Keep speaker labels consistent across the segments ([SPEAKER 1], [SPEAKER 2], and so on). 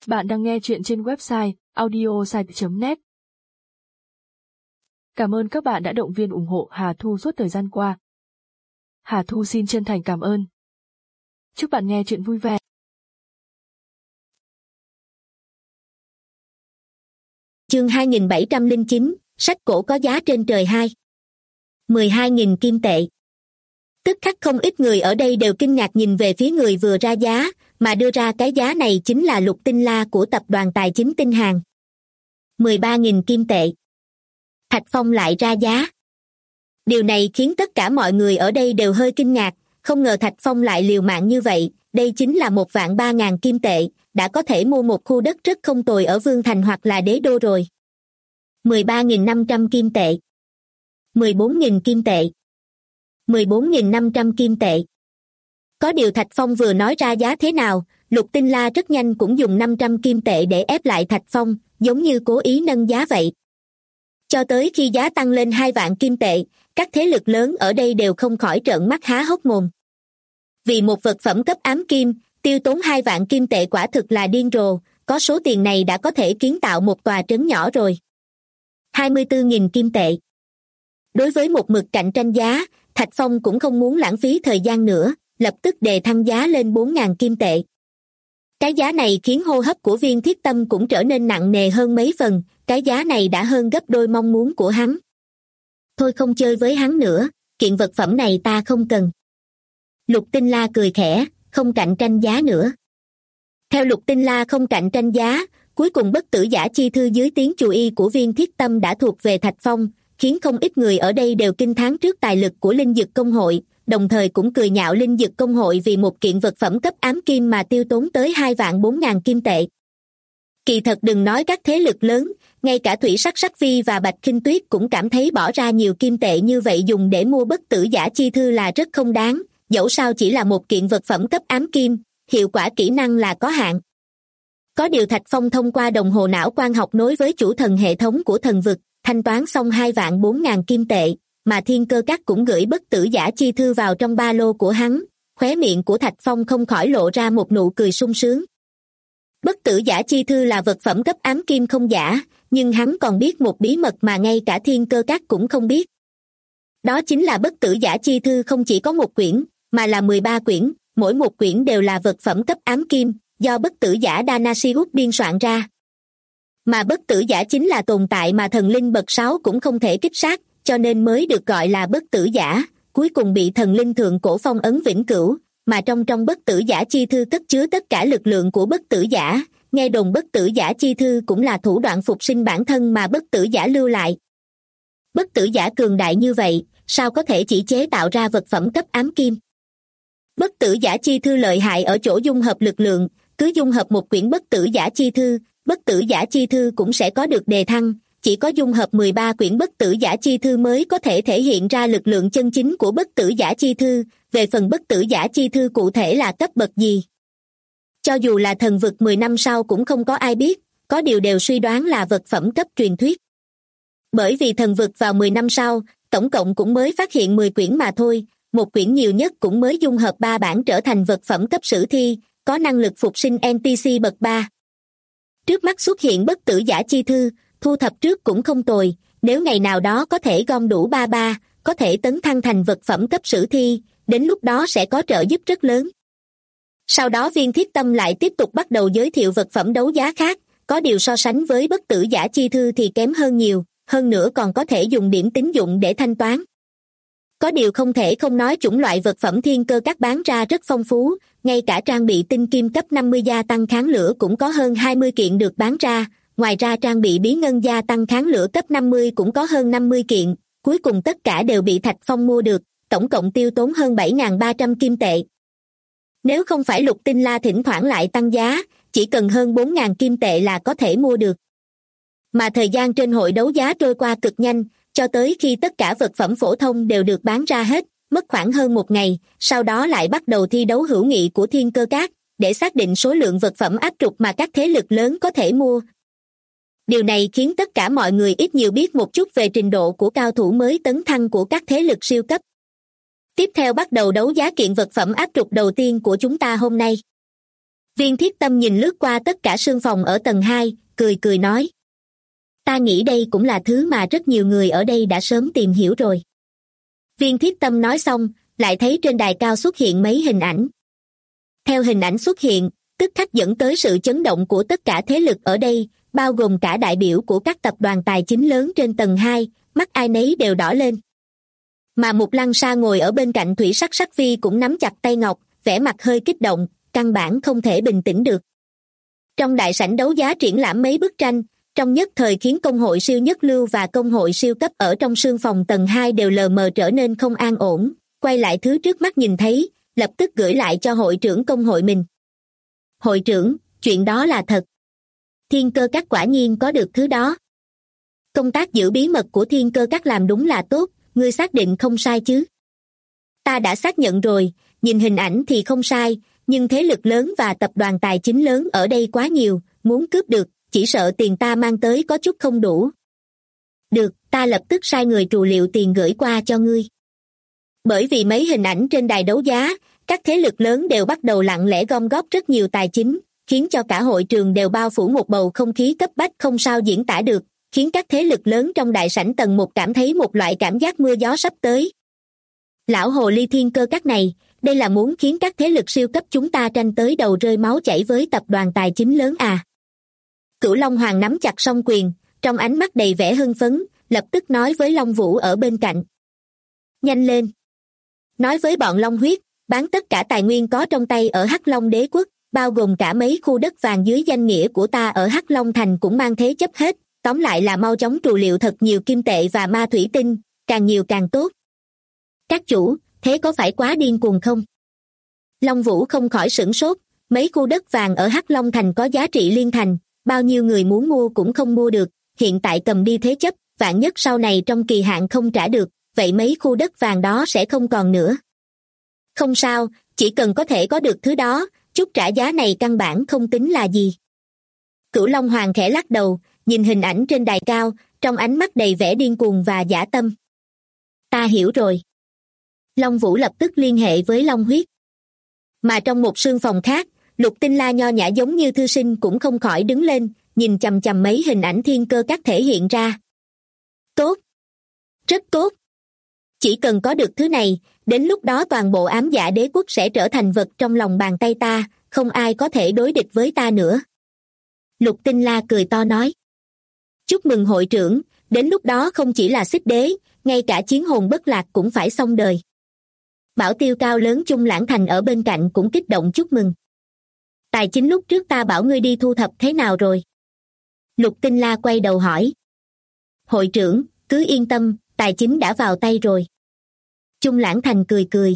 [SPEAKER 1] Bạn đang nghe chuyện trên website audiosite.net. Cảm ơn các bạn đã động viên ủng hộ Hà Thu suốt thời gian qua. Hà Thu xin chân thành cảm ơn. Chúc bạn nghe chuyện vui vẻ.
[SPEAKER 2] Chương 2709, sách cổ có giá trên trời 2. 12.000 kim tệ. Tức khắc không ít người ở đây đều kinh ngạc nhìn về phía người vừa ra giá, mà đưa ra cái giá này chính là Lục Tinh La của tập đoàn tài chính Tinh Hàn. 13.000 kim tệ. Thạch Phong lại ra giá. Điều này khiến tất cả mọi người ở đây đều hơi kinh ngạc, không ngờ Thạch Phong lại liều mạng như vậy, đây chính là 1.300.000 kim tệ, đã có thể mua một khu đất rất không tồi ở Vương Thành hoặc là Đế Đô rồi. 13.500 kim tệ. 14.000 kim tệ. 14.500 kim tệ. Có điều Thạch Phong vừa nói ra giá thế nào, Lục Tinh La rất nhanh cũng dùng 500 kim tệ để ép lại Thạch Phong, giống như cố ý nâng giá vậy. Cho tới khi giá tăng lên 2 vạn kim tệ, các thế lực lớn ở đây đều không khỏi trợn mắt há hốc mồm. Vì một vật phẩm cấp ám kim, tiêu tốn 2 vạn kim tệ quả thực là điên rồ, có số tiền này đã có thể kiến tạo một tòa trấn nhỏ rồi. 24.000 kim tệ. Đối với một mực cạnh tranh giá, Thạch Phong cũng không muốn lãng phí thời gian nữa, lập tức đề thăng giá lên 4.000 kim tệ. Cái giá này khiến hô hấp của Viên Thiết Tâm cũng trở nên nặng nề hơn mấy phần, cái giá này đã hơn gấp đôi mong muốn của hắn. Thôi không chơi với hắn nữa, kiện vật phẩm này ta không cần. Lục Tinh La cười khẽ, không cạnh tranh giá nữa. Theo Lục Tinh La không cạnh tranh giá, cuối cùng bất tử giả chi thư dưới tiếng chù y của Viên Thiết Tâm đã thuộc về Thạch Phong, khiến không ít người ở đây đều kinh thán trước tài lực của Linh Dực Công hội, đồng thời cũng cười nhạo Linh Dực Công hội vì một kiện vật phẩm cấp ám kim mà tiêu tốn tới 2.400.000 kim tệ. Kỳ thật đừng nói các thế lực lớn, ngay cả Thủy Sắc Sắc Vi và Bạch Khinh Tuyết cũng cảm thấy bỏ ra nhiều kim tệ như vậy dùng để mua bất tử giả chi thư là rất không đáng, dẫu sao chỉ là một kiện vật phẩm cấp ám kim, hiệu quả kỹ năng là có hạn. Có điều Thạch Phong thông qua đồng hồ não quang học nối với chủ thần hệ thống của thần vực, thanh toán xong 2.400.000 kim tệ, mà Thiên Cơ Các cũng gửi bất tử giả chi thư vào trong ba lô của hắn, khóe miệng của Thạch Phong không khỏi lộ ra một nụ cười sung sướng. Bất tử giả chi thư là vật phẩm cấp ám kim không giả, nhưng hắn còn biết một bí mật mà ngay cả Thiên Cơ Các cũng không biết. Đó chính là bất tử giả chi thư không chỉ có một quyển, mà là 13 quyển, mỗi một quyển đều là vật phẩm cấp ám kim, do bất tử giả Danasius biên soạn ra. Mà bất tử giả chính là tồn tại mà thần linh bậc 6 cũng không thể kích sát, cho nên mới được gọi là bất tử giả, cuối cùng bị thần linh thượng cổ phong ấn vĩnh cửu, mà trong bất tử giả chi thư cất chứa tất cả lực lượng của bất tử giả, nghe đồn bất tử giả chi thư cũng là thủ đoạn phục sinh bản thân mà bất tử giả lưu lại. Bất tử giả cường đại như vậy, sao có thể chỉ chế tạo ra vật phẩm cấp ám kim? Bất tử giả chi thư lợi hại ở chỗ dung hợp lực lượng, cứ dung hợp một quyển bất tử giả chi thư, bất tử giả chi thư cũng sẽ có được đề thăng, chỉ có dung hợp 13 quyển bất tử giả chi thư mới có thể thể hiện ra lực lượng chân chính của bất tử giả chi thư, về phần bất tử giả chi thư cụ thể là cấp bậc gì. Cho dù là thần vực 10 năm sau cũng không có ai biết, có điều đều suy đoán là vật phẩm cấp truyền thuyết. Bởi vì thần vực vào 10 năm sau, tổng cộng cũng mới phát hiện 10 quyển mà thôi, một quyển nhiều nhất cũng mới dung hợp 3 bản trở thành vật phẩm cấp sử thi, có năng lực phục sinh NPC bậc 3. Trước mắt xuất hiện bất tử giả chi thư, thu thập trước cũng không tồi, nếu ngày nào đó có thể gom đủ 33, có thể tấn thăng thành vật phẩm cấp sử thi, đến lúc đó sẽ có trợ giúp rất lớn. Sau đó Viên Thiết Tâm lại tiếp tục bắt đầu giới thiệu vật phẩm đấu giá khác, có điều so sánh với bất tử giả chi thư thì kém hơn nhiều, hơn nữa còn có thể dùng điểm tín dụng để thanh toán. Có điều không thể không nói chủng loại vật phẩm Thiên Cơ Các bán ra rất phong phú, ngay cả trang bị tinh kim cấp 50 gia tăng kháng lửa cũng có hơn 20 kiện được bán ra, ngoài ra trang bị bí ngân gia tăng kháng lửa cấp 50 cũng có hơn 50 kiện, cuối cùng tất cả đều bị Thạch Phong mua được, tổng cộng tiêu tốn hơn 7.300 kim tệ. Nếu không phải Lục Tinh La thỉnh thoảng lại tăng giá, chỉ cần hơn 4.000 kim tệ là có thể mua được. Mà thời gian trên hội đấu giá trôi qua cực nhanh, cho tới khi tất cả vật phẩm phổ thông đều được bán ra hết, mất khoảng hơn một ngày, sau đó lại bắt đầu thi đấu hữu nghị của Thiên Cơ Các, để xác định số lượng vật phẩm áp trục mà các thế lực lớn có thể mua. Điều này khiến tất cả mọi người ít nhiều biết một chút về trình độ của cao thủ mới tấn thăng của các thế lực siêu cấp. Tiếp theo bắt đầu đấu giá kiện vật phẩm áp trục đầu tiên của chúng ta hôm nay. Viên Thiết Tâm nhìn lướt qua tất cả sương phòng ở tầng 2, cười cười nói. Ta nghĩ đây cũng là thứ mà rất nhiều người ở đây đã sớm tìm hiểu rồi. Viên Thiết Tâm nói xong, lại thấy trên đài cao xuất hiện mấy hình ảnh. Theo hình ảnh xuất hiện, tức khắc dẫn tới sự chấn động của tất cả thế lực ở đây, bao gồm cả đại biểu của các tập đoàn tài chính lớn trên tầng 2, mắt ai nấy đều đỏ lên. Mà Mục Lăng Sa ngồi ở bên cạnh Thủy Sắc Sắc Phi cũng nắm chặt tay ngọc, vẻ mặt hơi kích động, căn bản không thể bình tĩnh được. Trong đại sảnh đấu giá triển lãm mấy bức tranh, trong nhất thời khiến công hội siêu nhất lưu và công hội siêu cấp ở trong sương phòng tầng 2 đều lờ mờ trở nên không an ổn, quay lại thứ trước mắt nhìn thấy, lập tức gửi lại cho hội trưởng công hội mình. Hội trưởng, chuyện đó là thật. Thiên Cơ Các quả nhiên có được thứ đó. Công tác giữ bí mật của Thiên Cơ Các làm đúng là tốt, ngươi xác định không sai chứ? Ta đã xác nhận rồi, nhìn hình ảnh thì không sai, nhưng thế lực lớn và tập đoàn tài chính lớn ở đây quá nhiều, muốn cướp được, chỉ sợ tiền ta mang tới có chút không đủ. Được, ta lập tức sai người trù liệu tiền gửi qua cho ngươi. Bởi vì mấy hình ảnh trên đài đấu giá, các thế lực lớn đều bắt đầu lặng lẽ gom góp rất nhiều tài chính, khiến cho cả hội trường đều bao phủ một bầu không khí cấp bách không sao diễn tả được, khiến các thế lực lớn trong đại sảnh tầng 1 cảm thấy một loại cảm giác mưa gió sắp tới. Lão hồ ly Thiên Cơ Các này, đây là muốn khiến các thế lực siêu cấp chúng ta tranh tới đầu rơi máu chảy với tập đoàn tài chính lớn à? Cửu Long Hoàng nắm chặt song quyền, trong ánh mắt đầy vẻ hưng phấn, lập tức nói với Long Vũ ở bên cạnh. Nhanh lên! Nói với bọn Long Huyết, bán tất cả tài nguyên có trong tay ở Hắc Long Đế Quốc, bao gồm cả mấy khu đất vàng dưới danh nghĩa của ta ở Hắc Long Thành cũng mang thế chấp hết, tóm lại là mau chóng trù liệu thật nhiều kim tệ và ma thủy tinh, càng nhiều càng tốt. Các chủ, thế có phải quá điên cuồng không? Long Vũ không khỏi sửng sốt, mấy khu đất vàng ở Hắc Long Thành có giá trị liên thành, bao nhiêu người muốn mua cũng không mua được, hiện tại cầm đi thế chấp, vạn nhất sau này trong kỳ hạn không trả được, vậy mấy khu đất vàng đó sẽ không còn nữa. Không sao, chỉ cần có thể có được thứ đó, chút trả giá này căn bản không tính là gì. Cửu Long Hoàng khẽ lắc đầu, nhìn hình ảnh trên đài cao, trong ánh mắt đầy vẻ điên cuồng và dã tâm. Ta hiểu rồi. Long Vũ lập tức liên hệ với Long Huyết. Mà trong một sương phòng khác, Lục Tinh La nho nhã giống như thư sinh cũng không khỏi đứng lên, nhìn chằm chằm mấy hình ảnh Thiên Cơ Các thể hiện ra. Tốt. Rất tốt. Chỉ cần có được thứ này, đến lúc đó toàn bộ ám dạ đế quốc sẽ trở thành vật trong lòng bàn tay ta, không ai có thể đối địch với ta nữa. Lục Tinh La cười to nói. Chúc mừng hội trưởng, đến lúc đó không chỉ là Xích Đế, ngay cả Chiến Hồn Bất Lạc cũng phải xong đời. Bảo tiêu cao lớn Chung Lãng Thành ở bên cạnh cũng kích động chúc mừng. Tài chính lúc trước ta bảo ngươi đi thu thập thế nào rồi? Lục Tinh La quay đầu hỏi. Hội trưởng, cứ yên tâm, tài chính đã vào tay rồi. Chung Lãng Thành cười cười.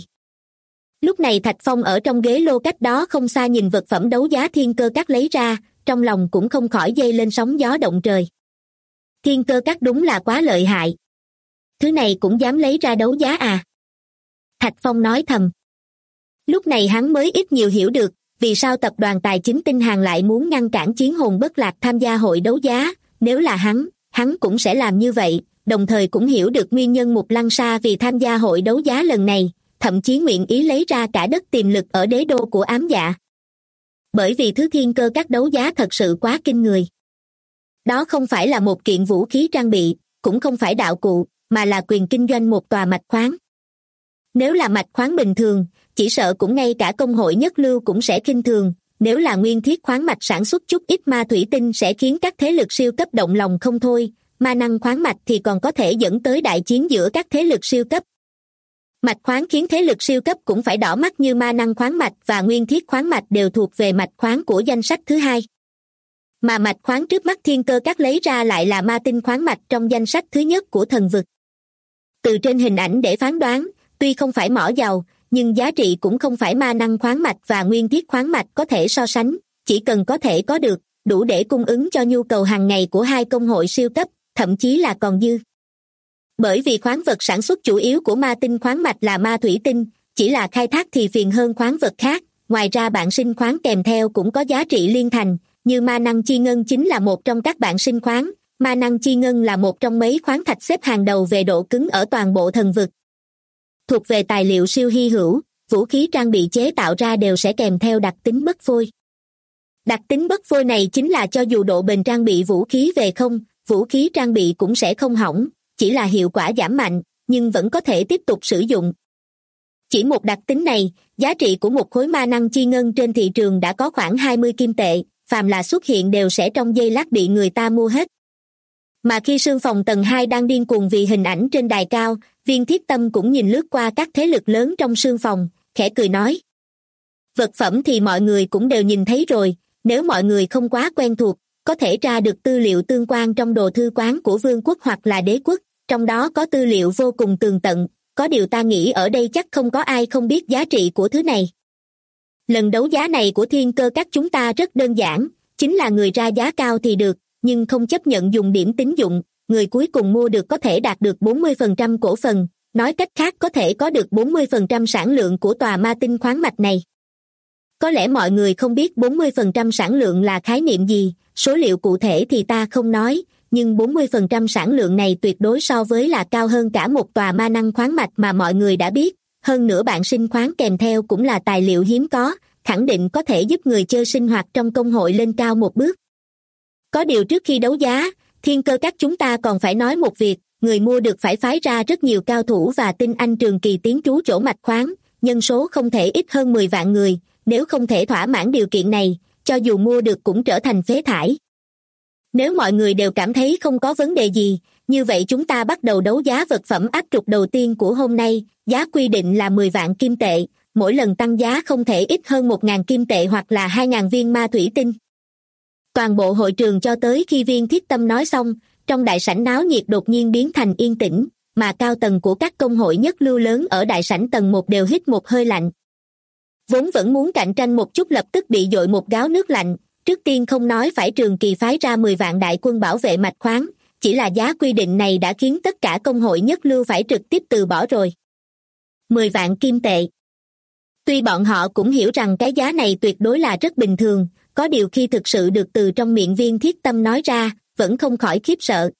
[SPEAKER 2] Lúc này Thạch Phong ở trong ghế lô cách đó không xa nhìn vật phẩm đấu giá Thiên Cơ Các lấy ra, trong lòng cũng không khỏi dấy lên sóng gió động trời. Thiên Cơ Các đúng là quá lợi hại. Thứ này cũng dám lấy ra đấu giá à? Thạch Phong nói thầm. Lúc này hắn mới ít nhiều hiểu được, vì sao tập đoàn tài chính Tinh Hàn lại muốn ngăn cản Chiến Hồn Bất Lạc tham gia hội đấu giá, nếu là hắn cũng sẽ làm như vậy, đồng thời cũng hiểu được nguyên nhân Mục Lăng Sa vì tham gia hội đấu giá lần này, thậm chí nguyện ý lấy ra cả đất tiềm lực ở đế đô của ám dạ. Bởi vì thứ Thiên Cơ Các đấu giá thật sự quá kinh người. Đó không phải là một kiện vũ khí trang bị, cũng không phải đạo cụ, mà là quyền kinh doanh một tòa mạch khoáng. Nếu là mạch khoáng bình thường, chỉ sợ cũng ngay cả công hội nhất lưu cũng sẽ khinh thường, nếu là nguyên thiết khoáng mạch sản xuất chút ít ma thủy tinh sẽ khiến các thế lực siêu cấp động lòng không thôi, ma năng khoáng mạch thì còn có thể dẫn tới đại chiến giữa các thế lực siêu cấp. Mạch khoáng khiến thế lực siêu cấp cũng phải đỏ mắt như ma năng khoáng mạch và nguyên thiết khoáng mạch đều thuộc về mạch khoáng của danh sách thứ hai. Mà mạch khoáng trước mắt Thiên Cơ Các lấy ra lại là ma tinh khoáng mạch trong danh sách thứ nhất của thần vực. Từ trên hình ảnh để phán đoán, tuy không phải mỏ dầu, nhưng giá trị cũng không phải ma năng khoáng mạch và nguyên thiết khoáng mạch có thể so sánh, chỉ cần có thể có được, đủ để cung ứng cho nhu cầu hàng ngày của hai công hội siêu cấp, thậm chí là còn dư. Bởi vì khoáng vật sản xuất chủ yếu của ma tinh khoáng mạch là ma thủy tinh, chỉ là khai thác thì phiền hơn khoáng vật khác, ngoài ra bạn sinh khoáng kèm theo cũng có giá trị liên thành, như ma năng chi ngân chính là một trong các bạn sinh khoáng, ma năng chi ngân là một trong mấy khoáng thạch xếp hàng đầu về độ cứng ở toàn bộ thần vực. Thuộc về tài liệu siêu hy hữu, vũ khí trang bị chế tạo ra đều sẽ kèm theo đặc tính bất phôi. Đặc tính bất phôi này chính là cho dù độ bền trang bị vũ khí về không, vũ khí trang bị cũng sẽ không hỏng, chỉ là hiệu quả giảm mạnh, nhưng vẫn có thể tiếp tục sử dụng. Chỉ một đặc tính này, giá trị của một khối ma năng chi ngân trên thị trường đã có khoảng 20 kim tệ, phàm là xuất hiện đều sẽ trong giây lát bị người ta mua hết. Mà khi sương phòng tầng 2 đang điên cuồng vì hình ảnh trên đài cao, Viên Thiết Tâm cũng nhìn lướt qua các thế lực lớn trong sương phòng, khẽ cười nói. Vật phẩm thì mọi người cũng đều nhìn thấy rồi, nếu mọi người không quá quen thuộc, có thể tra được tư liệu tương quan trong đồ thư quán của vương quốc hoặc là đế quốc, trong đó có tư liệu vô cùng tường tận, có điều ta nghĩ ở đây chắc không có ai không biết giá trị của thứ này. Lần đấu giá này của Thiên Cơ Các chúng ta rất đơn giản, chính là người ra giá cao thì được, nhưng không chấp nhận dùng điểm tín dụng, người cuối cùng mua được có thể đạt được 40% cổ phần, nói cách khác có thể có được 40% sản lượng của tòa ma tinh khoáng mạch này. Có lẽ mọi người không biết 40% sản lượng là khái niệm gì, số liệu cụ thể thì ta không nói, nhưng 40% sản lượng này tuyệt đối so với là cao hơn cả một tòa ma năng khoáng mạch mà mọi người đã biết, hơn nữa bạn sinh khoáng kèm theo cũng là tài liệu hiếm có, khẳng định có thể giúp người chơi sinh hoạt trong công hội lên cao một bước. Có điều trước khi đấu giá, Thiên Cơ Các chúng ta còn phải nói một việc, người mua được phải phái ra rất nhiều cao thủ và tinh anh trường kỳ tiến trú chỗ mạch khoáng, nhân số không thể ít hơn 10 vạn người, nếu không thể thỏa mãn điều kiện này, cho dù mua được cũng trở thành phế thải. Nếu mọi người đều cảm thấy không có vấn đề gì, như vậy chúng ta bắt đầu đấu giá vật phẩm áp trục đầu tiên của hôm nay, giá quy định là 10 vạn kim tệ, mỗi lần tăng giá không thể ít hơn 1.000 kim tệ hoặc là 2.000 viên ma thủy tinh. Toàn bộ hội trường cho tới khi Viên Thiết Tâm nói xong, trong đại sảnh náo nhiệt đột nhiên biến thành yên tĩnh, mà cao tầng của các công hội nhất lưu lớn ở đại sảnh tầng 1 đều hít một hơi lạnh. Vốn vẫn muốn cạnh tranh một chút lập tức bị dội một gáo nước lạnh, trước tiên không nói phải trường kỳ phái ra 10 vạn đại quân bảo vệ mạch khoáng, chỉ là giá quy định này đã khiến tất cả công hội nhất lưu phải trực tiếp từ bỏ rồi. 10 vạn kim tệ. Tuy bọn họ cũng hiểu rằng cái giá này tuyệt đối là rất bình thường, có điều khi thực sự được từ trong miệng Viên Thiết Tâm nói ra, vẫn không khỏi khiếp sợ.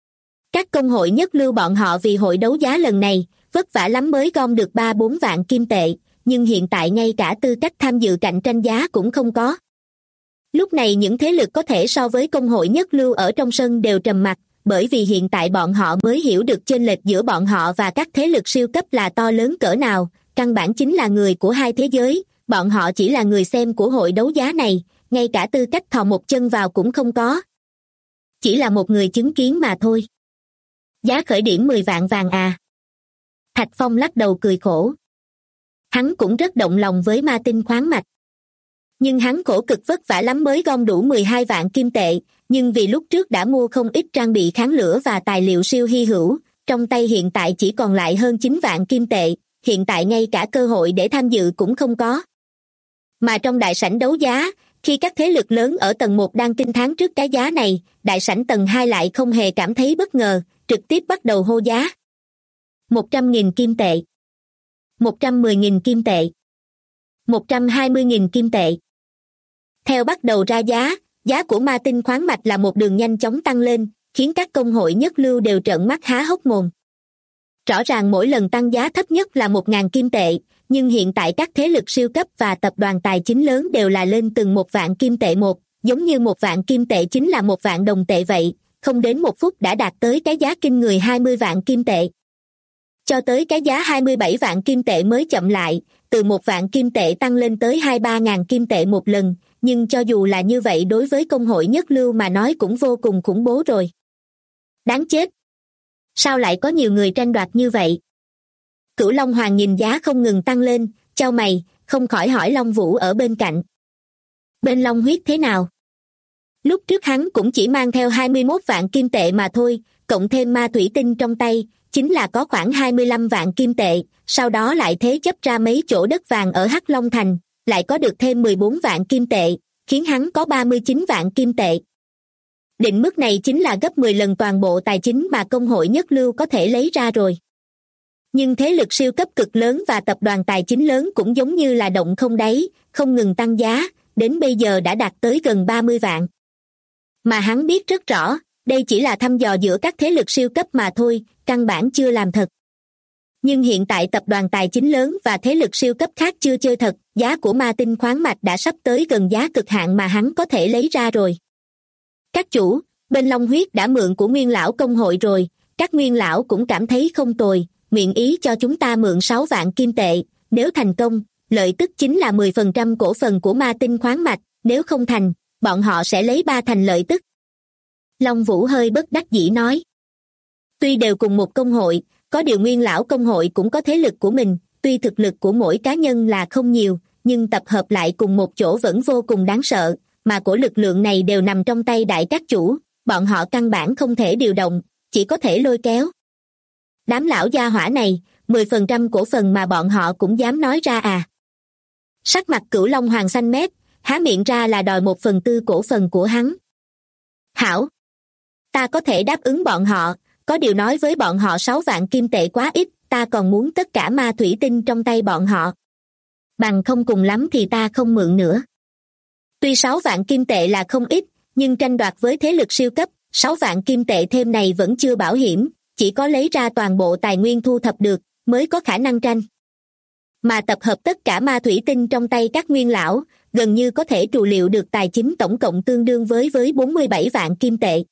[SPEAKER 2] Các công hội nhất lưu bọn họ vì hội đấu giá lần này, vất vả lắm mới gom được 3-4 vạn kim tệ, nhưng hiện tại ngay cả tư cách tham dự cạnh tranh giá cũng không có. Lúc này những thế lực có thể so với công hội nhất lưu ở trong sân đều trầm mặc, bởi vì hiện tại bọn họ mới hiểu được chênh lệch giữa bọn họ và các thế lực siêu cấp là to lớn cỡ nào, căn bản chính là người của hai thế giới, bọn họ chỉ là người xem của hội đấu giá này, ngay cả tư cách thò một chân vào cũng không có. Chỉ là một người chứng kiến mà thôi. Giá khởi điểm 10 vạn vàng à? Thạch Phong lắc đầu cười khổ. Hắn cũng rất động lòng với ma tinh khoáng mạch. Nhưng hắn khổ cực vất vả lắm mới gom đủ 12 vạn kim tệ, nhưng vì lúc trước đã mua không ít trang bị kháng lửa và tài liệu siêu hy hữu, trong tay hiện tại chỉ còn lại hơn 9 vạn kim tệ, hiện tại ngay cả cơ hội để tham dự cũng không có. Mà trong đại sảnh đấu giá, khi các thế lực lớn ở tầng 1 đang kinh thán trước cái giá này, đại sảnh tầng 2 lại không hề cảm thấy bất ngờ, trực tiếp bắt đầu hô giá. 100.000 kim tệ. 110.000 kim tệ. 120.000 kim tệ. Theo bắt đầu ra giá, giá của ma tinh khoáng mạch là một đường nhanh chóng tăng lên, khiến các công hội nhất lưu đều trợn mắt há hốc mồm. Rõ ràng mỗi lần tăng giá thấp nhất là 1.000 kim tệ, nhưng hiện tại các thế lực siêu cấp và tập đoàn tài chính lớn đều là lên từng 1 vạn kim tệ một, giống như 1 vạn kim tệ chính là 1 vạn đồng tệ vậy, không đến 1 phút đã đạt tới cái giá kinh người 20 vạn kim tệ. Cho tới cái giá 27 vạn kim tệ mới chậm lại, từ 1 vạn kim tệ tăng lên tới 2-3 ngàn kim tệ một lần, nhưng cho dù là như vậy đối với công hội nhất lưu mà nói cũng vô cùng khủng bố rồi. Đáng chết! Sao lại có nhiều người tranh đoạt như vậy? Cửu Long Hoàng nhìn giá không ngừng tăng lên, chau mày, không khỏi hỏi Long Vũ ở bên cạnh. Bên Long Huyết thế nào? Lúc trước hắn cũng chỉ mang theo 21 vạn kim tệ mà thôi, cộng thêm ma thủy tinh trong tay, chính là có khoảng 25 vạn kim tệ, sau đó lại thế chấp ra mấy chỗ đất vàng ở Hắc Long Thành, lại có được thêm 14 vạn kim tệ, khiến hắn có 39 vạn kim tệ. Định mức này chính là gấp 10 lần toàn bộ tài chính mà công hội nhất lưu có thể lấy ra rồi. Nhưng thế lực siêu cấp cực lớn và tập đoàn tài chính lớn cũng giống như là động không đáy, không ngừng tăng giá, đến bây giờ đã đạt tới gần 30 vạn. Mà hắn biết rất rõ, đây chỉ là thăm dò giữa các thế lực siêu cấp mà thôi, căn bản chưa làm thật. Nhưng hiện tại tập đoàn tài chính lớn và thế lực siêu cấp khác chưa chơi thật, giá của ma tinh khoáng mạch đã sắp tới gần giá cực hạn mà hắn có thể lấy ra rồi. Các chủ, bên Long Huyết đã mượn của Nguyên lão công hội rồi, các Nguyên lão cũng cảm thấy không tồi, nguyện ý cho chúng ta mượn 6 vạn kim tệ, nếu thành công, lợi tức chính là 10% cổ phần của ma tinh khoáng mạch, nếu không thành, bọn họ sẽ lấy 3 thành lợi tức. Long Vũ hơi bất đắc dĩ nói. Tuy đều cùng một công hội, có điều Nguyên lão công hội cũng có thế lực của mình, tuy thực lực của mỗi cá nhân là không nhiều, nhưng tập hợp lại cùng một chỗ vẫn vô cùng đáng sợ, mà của lực lượng này đều nằm trong tay đại các chủ, bọn họ căn bản không thể điều động, chỉ có thể lôi kéo. Đám lão gia hỏa này, 10% cổ phần mà bọn họ cũng dám nói ra à? Sắc mặt Cửu Long Hoàng xanh mét, há miệng ra là đòi 1/4 cổ phần của hắn. Hảo! Ta có thể đáp ứng bọn họ, có điều nói với bọn họ 6 vạn kim tệ quá ít, ta còn muốn tất cả ma thủy tinh trong tay bọn họ. Bằng không cùng lắm thì ta không mượn nữa. Tuy 6 vạn kim tệ là không ít, nhưng tranh đoạt với thế lực siêu cấp, 6 vạn kim tệ thêm này vẫn chưa bảo hiểm, chỉ có lấy ra toàn bộ tài nguyên thu thập được, mới có khả năng tranh. Mà tập hợp tất cả ma thủy tinh trong tay các nguyên lão, gần như có thể trù liệu được tài chính tổng cộng tương đương với 47 vạn kim tệ.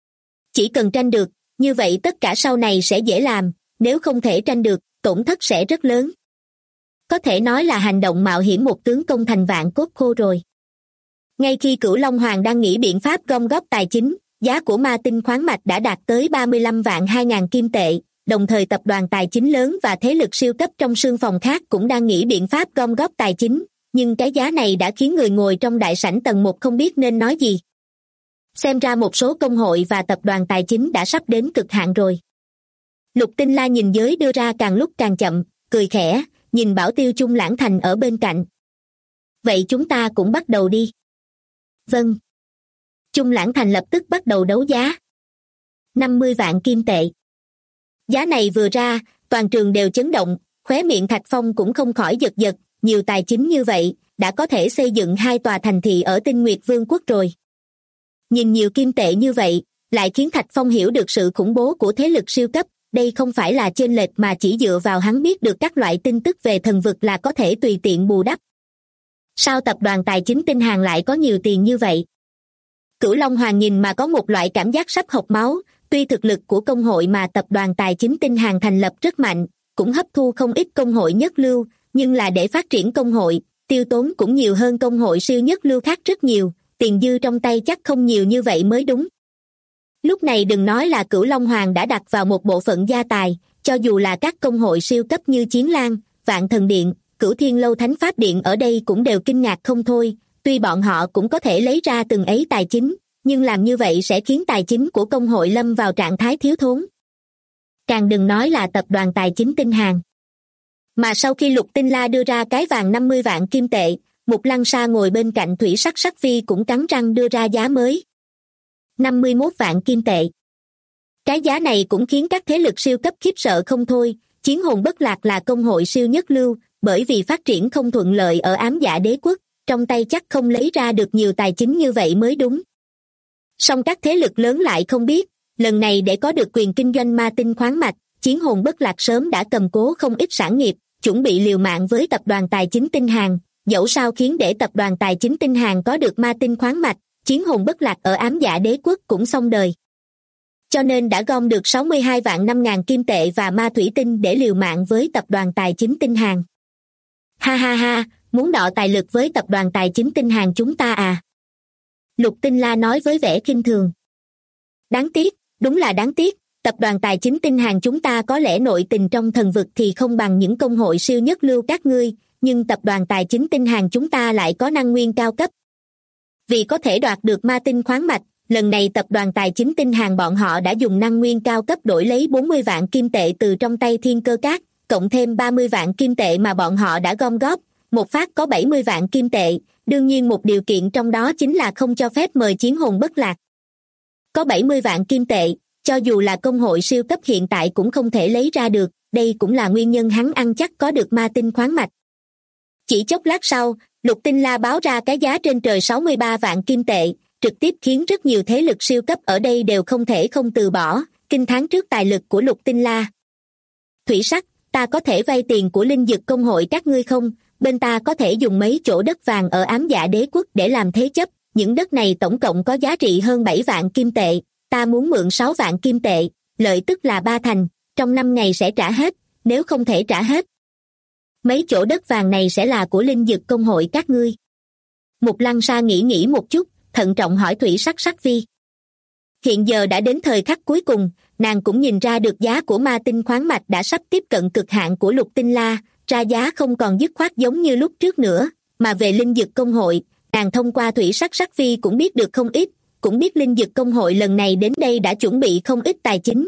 [SPEAKER 2] Chỉ cần tranh được, như vậy tất cả sau này sẽ dễ làm, nếu không thể tranh được, tổn thất sẽ rất lớn. Có thể nói là hành động mạo hiểm một tướng công thành vạn cốt khô rồi. Ngay khi Cửu Long Hoàng đang nghĩ biện pháp gom góp tài chính, giá của ma tinh khoáng mạch đã đạt tới 35 vạn 2.000 kim tệ, đồng thời tập đoàn tài chính lớn và thế lực siêu cấp trong sương phòng khác cũng đang nghĩ biện pháp gom góp tài chính, nhưng cái giá này đã khiến người ngồi trong đại sảnh tầng 1 không biết nên nói gì. Xem ra một số công hội và tập đoàn tài chính đã sắp đến cực hạn rồi. Lục Tinh La nhìn giới đưa ra càng lúc càng chậm, cười khẽ, nhìn Bảo Tiêu Chung Lãng Thành ở bên cạnh. Vậy chúng ta cũng bắt đầu đi. Vâng. Chung Lãng Thành lập tức bắt đầu đấu giá. 50 vạn kim tệ. Giá này vừa ra, toàn trường đều chấn động, khóe miệng Thạch Phong cũng không khỏi giật giật, nhiều tài chính như vậy, đã có thể xây dựng 2 tòa thành thị ở Tinh Nguyệt Vương quốc rồi. Nhìn nhiều kim tệ như vậy, lại khiến Thạch Phong hiểu được sự khủng bố của thế lực siêu cấp, đây không phải là chênh lệch mà chỉ dựa vào hắn biết được các loại tin tức về thần vực là có thể tùy tiện bù đắp. Sao tập đoàn tài chính Tinh Hàn lại có nhiều tiền như vậy? Cửu Long Hoàng nhìn mà có một loại cảm giác sắp hộc máu, tuy thực lực của công hội mà tập đoàn tài chính Tinh Hàn thành lập rất mạnh, cũng hấp thu không ít công hội nhất lưu, nhưng là để phát triển công hội, tiêu tốn cũng nhiều hơn công hội siêu nhất lưu khác rất nhiều, tiền dư trong tay chắc không nhiều như vậy mới đúng. Lúc này đừng nói là Cửu Long Hoàng đã đặt vào một bộ phận gia tài, cho dù là các công hội siêu cấp như Chiến Lan, Vạn Thần Điện, Cửu Thiên Lâu Thánh Pháp Điện ở đây cũng đều kinh ngạc không thôi, tuy bọn họ cũng có thể lấy ra từng ấy tài chính, nhưng làm như vậy sẽ khiến tài chính của công hội lâm vào trạng thái thiếu thốn. Càng đừng nói là tập đoàn tài chính Tinh Hàn. Mà sau khi Lục Tinh La đưa ra cái vàng 50 vạn kim tệ, Mục Lăng Sa ngồi bên cạnh Thủy Sắc Sắc Phi cũng cắn răng đưa ra giá mới. 51 vạn kim tệ. Cái giá này cũng khiến các thế lực siêu cấp khiếp sợ không thôi, Chiến Hồn Bất Lạc là công hội siêu nhất lưu, bởi vì phát triển không thuận lợi ở Ám Dạ Đế quốc, trong tay chắc không lấy ra được nhiều tài chính như vậy mới đúng. Song các thế lực lớn lại không biết, lần này để có được quyền kinh doanh ma tinh khoáng mạch, Chiến Hồn Bất Lạc sớm đã cầm cố không ít sản nghiệp, chuẩn bị liều mạng với tập đoàn tài chính Tinh Hàn, dẫu sao khiến để tập đoàn tài chính Tinh Hàn có được ma tinh khoáng mạch, Chiến Hồn Bất Lạc ở Ám Dạ Đế quốc cũng xong đời. Cho nên đã gom được 62 vạn 5.000 kim tệ và ma thủy tinh để liều mạng với tập đoàn tài chính Tinh Hàn. Ha ha ha, muốn đọ tài lực với tập đoàn tài chính Tinh Hàn chúng ta à? Lục Tinh La nói với vẻ khinh thường. Đáng tiếc, đúng là đáng tiếc, tập đoàn tài chính Tinh Hàn chúng ta có lẽ nội tình trong thần vực thì không bằng những công hội siêu nhất lưu các ngươi, nhưng tập đoàn tài chính Tinh Hàn chúng ta lại có năng nguyên cao cấp. Vì có thể đoạt được ma tinh khoáng mạch, lần này tập đoàn tài chính Tinh Hàn bọn họ đã dùng năng nguyên cao cấp đổi lấy 40 vạn kim tệ từ trong tay Thiên Cơ Các, cộng thêm 30 vạn kim tệ mà bọn họ đã gom góp, một phát có 70 vạn kim tệ, đương nhiên một điều kiện trong đó chính là không cho phép mời Chiến Hồn Bất Lạc. Có 70 vạn kim tệ, cho dù là công hội siêu cấp hiện tại cũng không thể lấy ra được, đây cũng là nguyên nhân hắn ăn chắc có được ma tinh khoáng mạch. Chỉ chốc lát sau, Lục Tinh La báo ra cái giá trên trời 63 vạn kim tệ, trực tiếp khiến rất nhiều thế lực siêu cấp ở đây đều không thể không từ bỏ, kinh thán trước tài lực của Lục Tinh La. Thủy Sắc, ta có thể vay tiền của linh dực công hội các ngươi không? bên ta có thể dùng mấy chỗ đất vàng ở Ám Dạ Đế quốc để làm thế chấp, những đất này tổng cộng có giá trị hơn 7 vạn kim tệ, ta muốn mượn 6 vạn kim tệ, lợi tức là 3 thành, trong 5 ngày sẽ trả hết, nếu không thể trả hết. Mấy chỗ đất vàng này sẽ là của Linh Dực Công hội các ngươi. Mục Lăng Sa nghĩ một chút, thận trọng hỏi Thủy Sắc Sắc Vi. Hiện giờ đã đến thời khắc cuối cùng, nàng cũng nhìn ra được giá của ma tinh khoáng mạch đã sắp tiếp cận cực hạn của Lục Tinh La, ra giá không còn dứt khoát giống như lúc trước nữa, mà về Linh Dực Công hội, nàng thông qua Thủy Sắc Sắc Vi cũng biết được không ít, cũng biết Linh Dực Công hội lần này đến đây đã chuẩn bị không ít tài chính.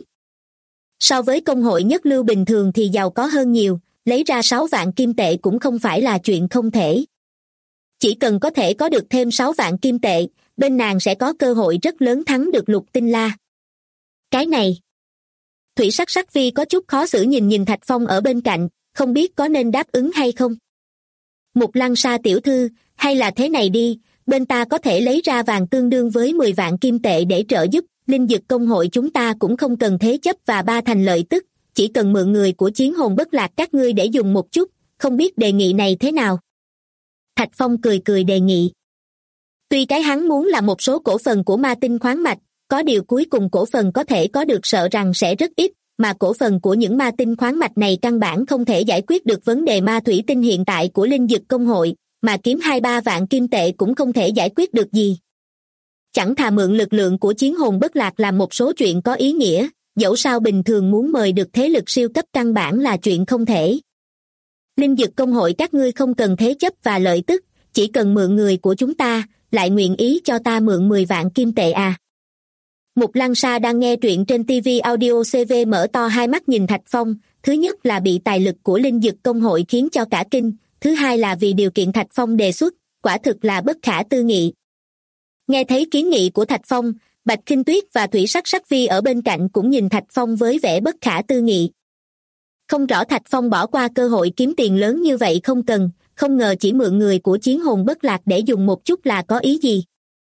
[SPEAKER 2] So với công hội nhất lưu bình thường thì giàu có hơn nhiều, lấy ra 6 vạn kim tệ cũng không phải là chuyện không thể. Chỉ cần có thể có được thêm 6 vạn kim tệ, bên nàng sẽ có cơ hội rất lớn thắng được Lục Tinh La. Cái này, Thủy Sắc Sắc Vi có chút khó xử nhìn Thạch Phong ở bên cạnh, không biết có nên đáp ứng hay không. Mục Lăng Sa tiểu thư, hay là thế này đi, bên ta có thể lấy ra vàng tương đương với 10 vạn kim tệ để trợ giúp, Linh Dực Công hội chúng ta cũng không cần thế chấp và 3 thành lợi tức, chỉ cần mượn người của Chiến Hồn Bất Lạc các ngươi để dùng một chút, không biết đề nghị này thế nào. Thạch Phong cười đề nghị. Tuy cái hắn muốn là một số cổ phần của ma tinh khoáng mạch, có điều cuối cùng cổ phần có thể có được sợ rằng sẽ rất ít, mà cổ phần của những ma tinh khoáng mạch này căn bản không thể giải quyết được vấn đề ma thủy tinh hiện tại của Linh Dực Công hội, mà kiếm 2-3 vạn kim tệ cũng không thể giải quyết được gì. Chẳng thà mượn lực lượng của Chiến Hồn Bất Lạc làm một số chuyện có ý nghĩa, dẫu sao bình thường muốn mời được thế lực siêu cấp căn bản là chuyện không thể. Linh Dực Công hội các ngươi không cần thế chấp và lợi tức, chỉ cần mượn người của chúng ta, lại nguyện ý cho ta mượn 10 vạn kim tệ à. Mục Lăng Sa đang nghe truyện trên TV Audio CV mở to hai mắt nhìn Thạch Phong, thứ nhất là bị tài lực của Linh Dực Công hội khiến cho cả kinh, thứ hai là vì điều kiện Thạch Phong đề xuất, quả thực là bất khả tư nghị. Nghe thấy kiến nghị của Thạch Phong, Bạch Khinh Tuyết và Thủy Sắc Sắc Vi ở bên cạnh cũng nhìn Thạch Phong với vẻ bất khả tư nghị. Không rõ Thạch Phong bỏ qua cơ hội kiếm tiền lớn như vậy không ngờ chỉ mượn người của Chiến Hồn Bất Lạc để dùng một chút là có ý gì.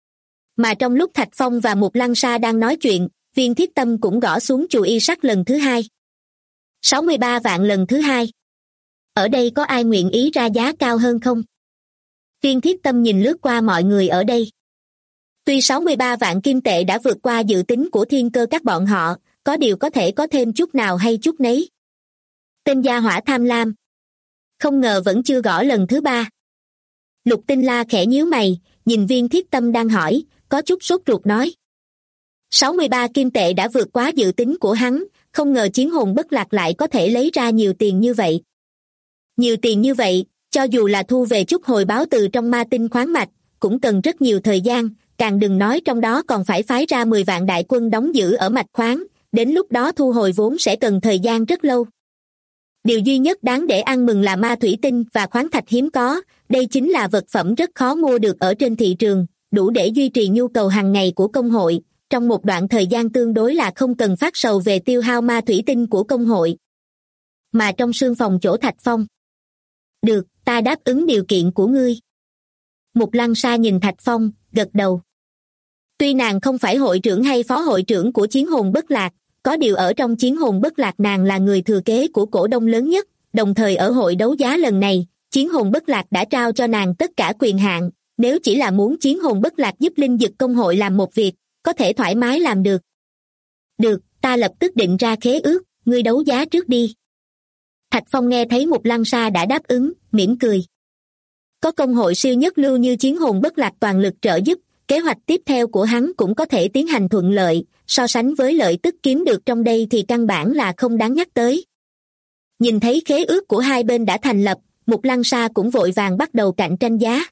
[SPEAKER 2] Mà trong lúc Thạch Phong và Mục Lăng Sa đang nói chuyện, Viên Thiết Tâm cũng gõ xuống chùi y sắt lần thứ 2. 63 vạn lần thứ 2. Ở đây có ai nguyện ý ra giá cao hơn không? Viên Thiết Tâm nhìn lướt qua mọi người ở đây. Tuy 63 vạn kim tệ đã vượt qua dự tính của Thiên Cơ các bọn họ, có điều có thể có thêm chút nào hay chút nấy. Tên gia hỏa tham lam. Không ngờ vẫn chưa gõ lần thứ 3. Lục Tinh La khẽ nhíu mày, nhìn Viên Thiết Tâm đang hỏi, có chút sốt ruột nói. 63 kim tệ đã vượt quá dự tính của hắn, không ngờ Chiến Hồn Bất Lạc lại có thể lấy ra nhiều tiền như vậy. Nhiều tiền như vậy, cho dù là thu về chút hồi báo từ trong ma tinh khoáng mạch, cũng cần rất nhiều thời gian, càng đừng nói trong đó còn phải phái ra 10 vạn đại quân đóng giữ ở mạch khoáng, đến lúc đó thu hồi vốn sẽ cần thời gian rất lâu. Điều duy nhất đáng để ăn mừng là ma thủy tinh và khoáng thạch hiếm có, đây chính là vật phẩm rất khó mua được ở trên thị trường, đủ để duy trì nhu cầu hàng ngày của công hội, trong một đoạn thời gian tương đối là không cần phát sầu về tiêu hao ma thủy tinh của công hội. Mà trong sương phòng chỗ Thạch Phong. Được, ta đáp ứng điều kiện của ngươi. Mục Lăng Sa nhìn Thạch Phong, gật đầu. Tuy nàng không phải hội trưởng hay phó hội trưởng của Chiến Hồn Bất Lạc, có điều ở trong Chiến Hồn Bất Lạc nàng là người thừa kế của cổ đông lớn nhất, đồng thời ở hội đấu giá lần này, Chiến Hồn Bất Lạc đã trao cho nàng tất cả quyền hạn, nếu chỉ là muốn Chiến Hồn Bất Lạc giúp Linh Dực Công hội làm một việc, có thể thoải mái làm được. Được, ta lập tức định ra khế ước, ngươi đấu giá trước đi. Thạch Phong nghe thấy Mục Lăng Sa đã đáp ứng, mỉm cười. Có công hội siêu nhất lưu như Chiến Hồn Bất Lạc toàn lực trợ giúp, kế hoạch tiếp theo của hắn cũng có thể tiến hành thuận lợi, so sánh với lợi tức kiếm được trong đây thì căn bản là không đáng nhắc tới. Nhìn thấy khế ước của hai bên đã thành lập, Mục Lăng Sa cũng vội vàng bắt đầu cạnh tranh giá.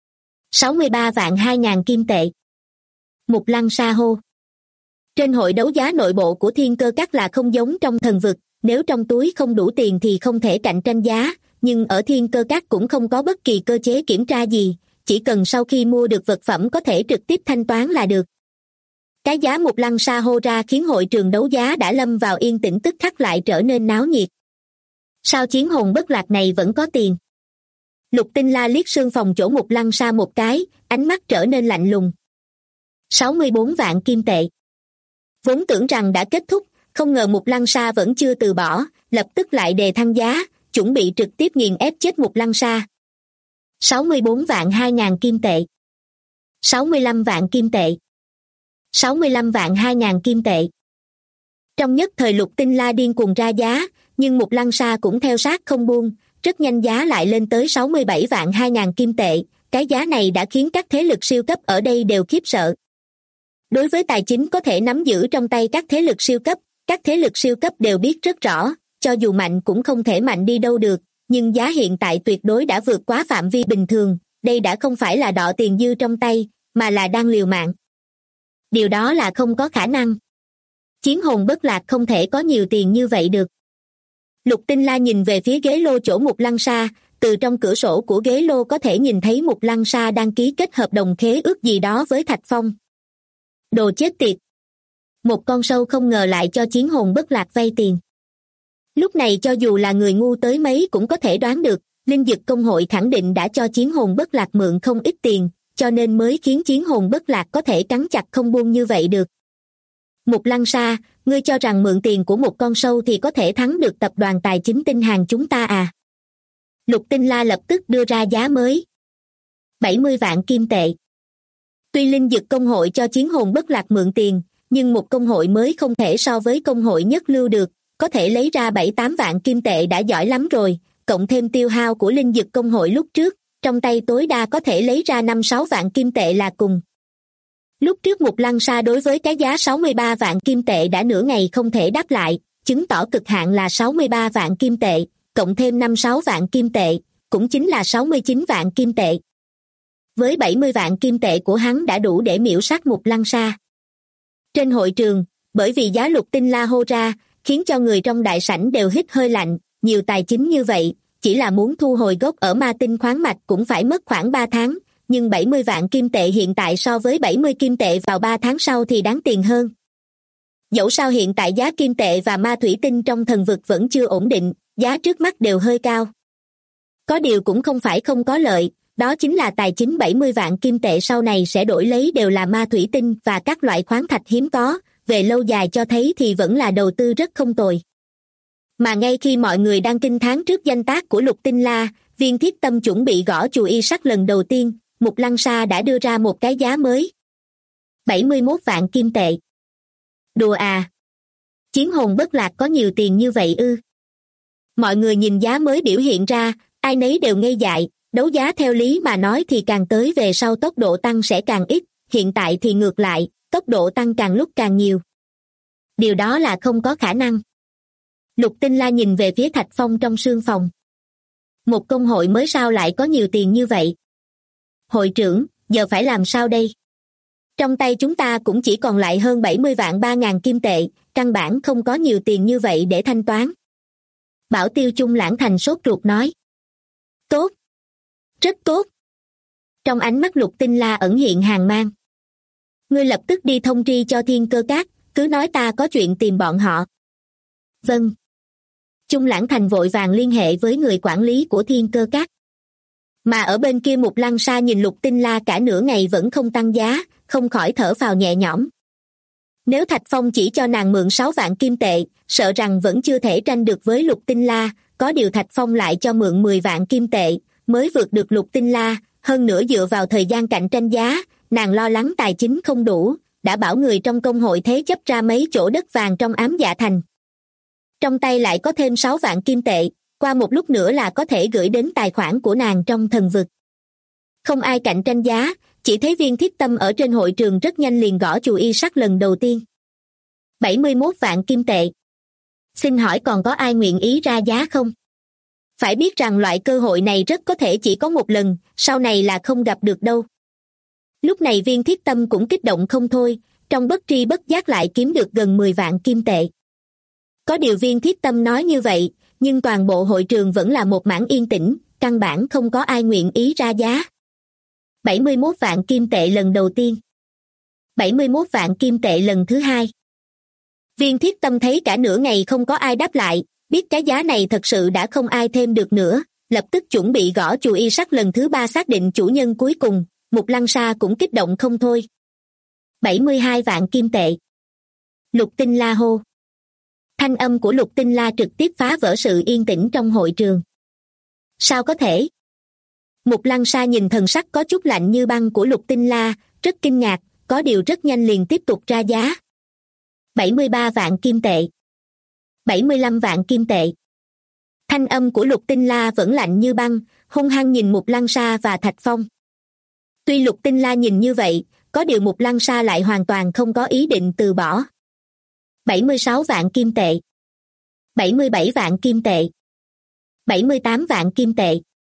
[SPEAKER 2] 63 vạn 2.000 kim tệ. Mục Lăng Sa hô. Trên hội đấu giá nội bộ của Thiên Cơ Các là không giống trong thần vực, nếu trong túi không đủ tiền thì không thể cạnh tranh giá, nhưng ở Thiên Cơ Các cũng không có bất kỳ cơ chế kiểm tra gì, chỉ cần sau khi mua được vật phẩm có thể trực tiếp thanh toán là được. Cái giá Mục Lăng Sa hô ra khiến hội trường đấu giá đã lâm vào yên tĩnh tức khắc lại trở nên náo nhiệt. Sao Chiến Hồn Bất Lạc này vẫn có tiền? Lục Tinh La liếc sương phòng chỗ Mục Lăng Sa một cái, ánh mắt trở nên lạnh lùng. 64 vạn kim tệ. Vốn tưởng rằng đã kết thúc, không ngờ Mục Lăng Sa vẫn chưa từ bỏ, lập tức lại đề thăng giá, chuẩn bị trực tiếp nghiền ép chết Mục Lăng Sa, 64 vạn 2.000 kim tệ. 65 vạn kim tệ. 65 vạn 2.000 kim tệ. Trong nhất thời Lục Tinh La điên cuồng ra giá, nhưng Mục Lăng Sa cũng theo sát không buông, rất nhanh giá lại lên tới 67 vạn 2.000 kim tệ, cái giá này đã khiến các thế lực siêu cấp ở đây đều khiếp sợ. Đối với tài chính có thể nắm giữ trong tay các thế lực siêu cấp, các thế lực siêu cấp đều biết rất rõ, cho dù mạnh cũng không thể mạnh đi đâu được, nhưng giá hiện tại tuyệt đối đã vượt quá phạm vi bình thường, đây đã không phải là đọ tiền dư trong tay, mà là đang liều mạng. Điều đó là không có khả năng. Chiến hồn bất lạc không thể có nhiều tiền như vậy được. Lục Tinh La nhìn về phía ghế lô chỗ Mục Lăng Sa, từ trong cửa sổ của ghế lô có thể nhìn thấy Mục Lăng Sa đang ký kết hợp đồng khế ước gì đó với Thạch Phong. Đồ chết tiệt! Một con sâu không ngờ lại cho chiến hồn bất lạc vay tiền. Lúc này cho dù là người ngu tới mấy cũng có thể đoán được, Linh Dực Công hội khẳng định đã cho chiến hồn bất lạc mượn không ít tiền, cho nên mới khiến chiến hồn bất lạc có thể cắn chặt không buông như vậy được. Mục Lăng Sa, ngươi cho rằng mượn tiền của một con sâu thì có thể thắng được tập đoàn tài chính Tinh Hàn chúng ta à? Lục Tinh La lập tức đưa ra giá mới. 70 vạn kim tệ. Tuy Linh Dực Công hội cho chiến hồn bất lạc mượn tiền, nhưng một công hội mới không thể so với công hội nhất lưu được, có thể lấy ra 7-8 vạn kim tệ đã giỏi lắm rồi, cộng thêm tiêu hao của Linh Dực Công hội lúc trước, trong tay tối đa có thể lấy ra 5-6 vạn kim tệ là cùng. Lúc trước Mục Lăng Sa đối với cái giá 63 vạn kim tệ đã nửa ngày không thể đáp lại, chứng tỏ cực hạn là 63 vạn kim tệ, cộng thêm 5-6 vạn kim tệ, cũng chính là 69 vạn kim tệ. Với 70 vạn kim tệ của hắn đã đủ để miễu sát Mục Lăng Sa. Trên hội trường, bởi vì giá Lục Tinh La hô ra, khiến cho người trong đại sảnh đều hít hơi lạnh, nhiều tài chính như vậy, chỉ là muốn thu hồi gốc ở Ma Tinh khoáng mạch cũng phải mất khoảng 3 tháng, nhưng 70 vạn kim tệ hiện tại so với 70 kim tệ vào 3 tháng sau thì đáng tiền hơn. Dẫu sao hiện tại giá kim tệ và ma thủy tinh trong thần vực vẫn chưa ổn định, giá trước mắt đều hơi cao. Có điều cũng không phải không có lợi, đó chính là tài chính 70 vạn kim tệ sau này sẽ đổi lấy đều là ma thủy tinh và các loại khoáng thạch hiếm có, về lâu dài cho thấy thì vẫn là đầu tư rất không tồi. Mà ngay khi mọi người đang kinh thán trước danh tác của Lục Tinh La, Viên Thiết Tâm chuẩn bị gõ chùa y sắc lần đầu tiên, Mục Lăng Sa đã đưa ra một cái giá mới. 71 vạn kim tệ. Đùa à? Chiến hồn bất lạc có nhiều tiền như vậy ư? Mọi người nhìn giá mới biểu hiện ra, ai nấy đều ngây dại, đấu giá theo lý mà nói thì càng tới về sau tốc độ tăng sẽ càng ít, hiện tại thì ngược lại, tốc độ tăng càng lúc càng nhiều. Điều đó là không có khả năng. Lục Tinh La nhìn về phía Thạch Phong trong sương phòng. Một công hội mới sao lại có nhiều tiền như vậy? Hội trưởng, giờ phải làm sao đây? Trong tay chúng ta cũng chỉ còn lại hơn 70 vạn 3.000 kim tệ, căn bản không có nhiều tiền như vậy để thanh toán. Bảo Tiêu Chung Lãng Thành sốt ruột nói. Tốt. Rất tốt. Trong ánh mắt Lục Tinh La ẩn hiện hàn mang. Ngươi lập tức đi thông tri cho Thiên Cơ Các, cứ nói ta có chuyện tìm bọn họ. Vâng. Chung Lãng Thành vội vàng liên hệ với người quản lý của Thiên Cơ Các. Mà ở bên kia Mục Lăng Sa nhìn Lục Tinh La cả nửa ngày vẫn không tăng giá, không khỏi thở phào nhẹ nhõm. Nếu Thạch Phong chỉ cho nàng mượn 6 vạn kim tệ, sợ rằng vẫn chưa thể tranh được với Lục Tinh La, có điều Thạch Phong lại cho mượn 10 vạn kim tệ, mới vượt được Lục Tinh La, hơn nữa dựa vào thời gian cạnh tranh giá, nàng lo lắng tài chính không đủ, đã bảo người trong công hội thế chấp ra mấy chỗ đất vàng trong Ám Dạ Thành. Trong tay lại có thêm 6 vạn kim tệ, qua một lúc nữa là có thể gửi đến tài khoản của nàng trong thần vực. Không ai cạnh tranh giá, chỉ thấy Viên Thiết Tâm ở trên hội trường rất nhanh liền gõ chùa y sắc lần đầu tiên. 71 vạn kim tệ. Xin hỏi còn có ai nguyện ý ra giá không? Phải biết rằng loại cơ hội này rất có thể chỉ có một lần, sau này là không gặp được đâu. Lúc này Viên Thiết Tâm cũng kích động không thôi, trong bất tri bất giác lại kiếm được gần 10 vạn kim tệ. Có điều Viên Thiết Tâm nói như vậy, nhưng toàn bộ hội trường vẫn là một mảng yên tĩnh, căn bản không có ai nguyện ý ra giá. 71 vạn kim tệ lần đầu tiên. 71 vạn kim tệ lần thứ hai. Viên Thiết Tâm thấy cả nửa ngày không có ai đáp lại, biết cái giá này thật sự đã không ai thêm được nữa, lập tức chuẩn bị gõ chùa y sắc lần thứ 3 xác định chủ nhân cuối cùng, Mục Lăng Sa cũng kích động không thôi. 72 vạn kim tệ. Lục Tinh La hô. Thanh âm của Lục Tinh La trực tiếp phá vỡ sự yên tĩnh trong hội trường. Sao có thể? Mục Lăng Sa nhìn thần sắc có chút lạnh như băng của Lục Tinh La, rất kinh ngạc, có điều rất nhanh liền tiếp tục ra giá. 73 vạn kim tệ. 75 vạn kim tệ. Thanh âm của Lục Tinh La vẫn lạnh như băng, hung hăng nhìn Mục Lăng Sa và Thạch Phong. Tuy Lục Tinh La nhìn như vậy, có điều Mục Lăng Sa lại hoàn toàn không có ý định từ bỏ. 76 vạn kim tệ. 77 vạn kim tệ. 78 vạn kim tệ.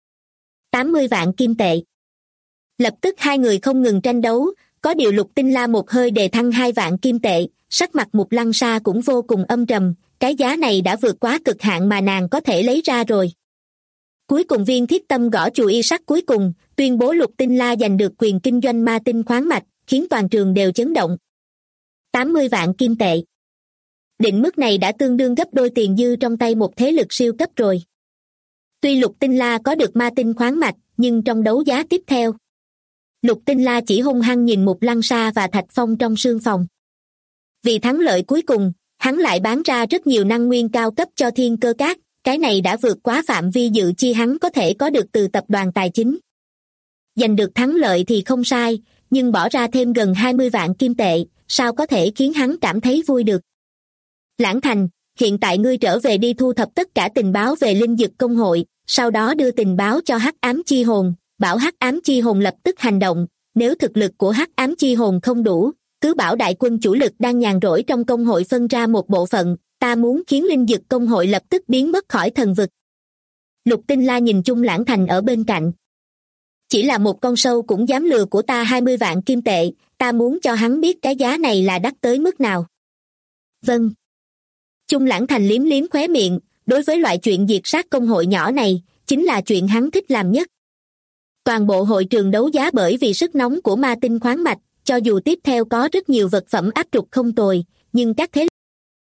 [SPEAKER 2] 80 vạn kim tệ. Lập tức hai người không ngừng tranh đấu, có điều Lục Tinh La một hơi đề thăng 2 vạn kim tệ, sắc mặt Mục Lăng Sa cũng vô cùng âm trầm, cái giá này đã vượt quá cực hạn mà nàng có thể lấy ra rồi. Cuối cùng Viên Thiết Tâm gõ chùi y sắt cuối cùng, tuyên bố Lục Tinh La giành được quyền kinh doanh ma tinh khoáng mạch, khiến toàn trường đều chấn động. 80 vạn kim tệ. Định mức này đã tương đương gấp đôi tiền dư trong tay một thế lực siêu cấp rồi. Tuy Lục Tinh La có được ma tinh khoáng mạch, nhưng trong đấu giá tiếp theo, Lục Tinh La chỉ hung hăng nhìn Mục Lăng Sa và Thạch Phong trong sương phòng. Vì thắng lợi cuối cùng, hắn lại bán ra rất nhiều năng nguyên cao cấp cho Thiên Cơ Các, cái này đã vượt quá phạm vi dự chi hắn có thể có được từ tập đoàn tài chính. Giành được thắng lợi thì không sai, nhưng bỏ ra thêm gần 20 vạn kim tệ, sao có thể khiến hắn cảm thấy vui được. Lãng Thành, hiện tại ngươi trở về đi thu thập tất cả tình báo về linh dực công hội, sau đó đưa tình báo cho Hắc Ám Chi Hồn, bảo Hắc Ám Chi Hồn lập tức hành động, nếu thực lực của Hắc Ám Chi Hồn không đủ, cứ bảo đại quân chủ lực đang nhàn rỗi trong công hội phân ra một bộ phận, ta muốn khiến linh dực công hội lập tức biến mất khỏi thần vực. Lục Tinh La nhìn chung Lãng Thành ở bên cạnh. Chỉ là một con sâu cũng dám lừa của ta 20 vạn kim tệ, ta muốn cho hắn biết cái giá này là đắt tới mức nào. Vâng. Chung Lãng Thành liếm liếm khóe miệng, đối với loại chuyện diệt sát công hội nhỏ này, chính là chuyện hắn thích làm nhất. Toàn bộ hội trường đấu giá bởi vì sức nóng của ma tinh khoáng mạch, cho dù tiếp theo có rất nhiều vật phẩm áp trục không tồi, nhưng các thế.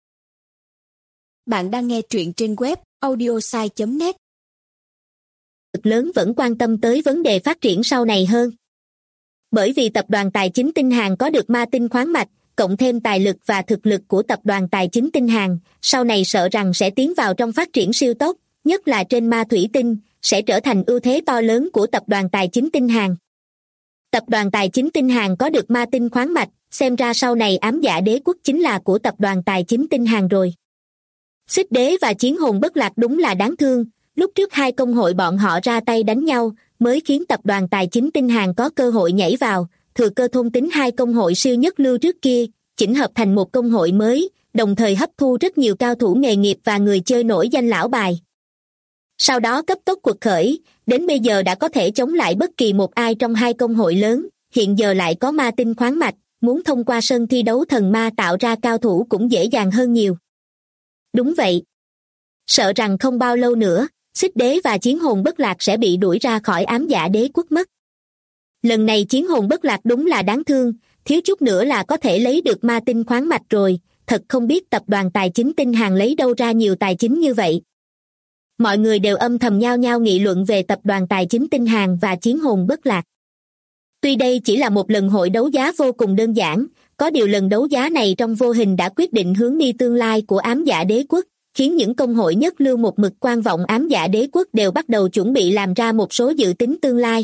[SPEAKER 3] Bạn đang nghe truyện trên web audiosai.net.
[SPEAKER 2] Lực lớn vẫn quan tâm tới vấn đề phát triển sau này hơn. Bởi vì tập đoàn tài chính Tinh Hàn có được ma tinh khoáng mạch, cộng thêm tài lực và thực lực của tập đoàn tài chính Tinh Hàn, sau này sợ rằng sẽ tiến vào trong phát triển siêu tốc, nhất là trên ma thủy tinh, sẽ trở thành ưu thế to lớn của tập đoàn tài chính Tinh Hàn. Tập đoàn tài chính Tinh Hàn có được ma tinh khoáng mạch, xem ra sau này Ám Dạ Đế Quốc chính là của tập đoàn tài chính Tinh Hàn rồi. Xích Đế và Chiến Hồn Bất Lạc đúng là đáng thương, lúc trước hai công hội bọn họ ra tay đánh nhau, mới khiến tập đoàn tài chính Tinh Hàn có cơ hội nhảy vào, thừa cơ thôn tính hai công hội siêu nhất lưu trước kia, chỉnh hợp thành một công hội mới, đồng thời hấp thu rất nhiều cao thủ nghề nghiệp và người chơi nổi danh lão bài. Sau đó cấp tốc quật khởi, đến bây giờ đã có thể chống lại bất kỳ một ai trong hai công hội lớn, hiện giờ lại có ma tinh khoáng mạch, muốn thông qua sân thi đấu thần ma tạo ra cao thủ cũng dễ dàng hơn nhiều. Đúng vậy. Sợ rằng không bao lâu nữa, Xích Đế và Chiến Hồn Bất Lạc sẽ bị đuổi ra khỏi Ám Dạ Đế Quốc mất. Lần này Chiến Hồn Bất Lạc đúng là đáng thương, thiếu chút nữa là có thể lấy được ma tinh khoáng mạch rồi, thật không biết tập đoàn tài chính Tinh Hàn lấy đâu ra nhiều tài chính như vậy. Mọi người đều âm thầm nhao nhao nghị luận về tập đoàn tài chính Tinh Hàn và Chiến Hồn Bất Lạc. Tuy đây chỉ là một lần hội đấu giá vô cùng đơn giản, có điều lần đấu giá này trong vô hình đã quyết định hướng đi tương lai của Ám Dạ Đế Quốc, khiến những công hội nhất lưu một mực quan vọng Ám Dạ Đế Quốc đều bắt đầu chuẩn bị làm ra một số dự tính tương lai.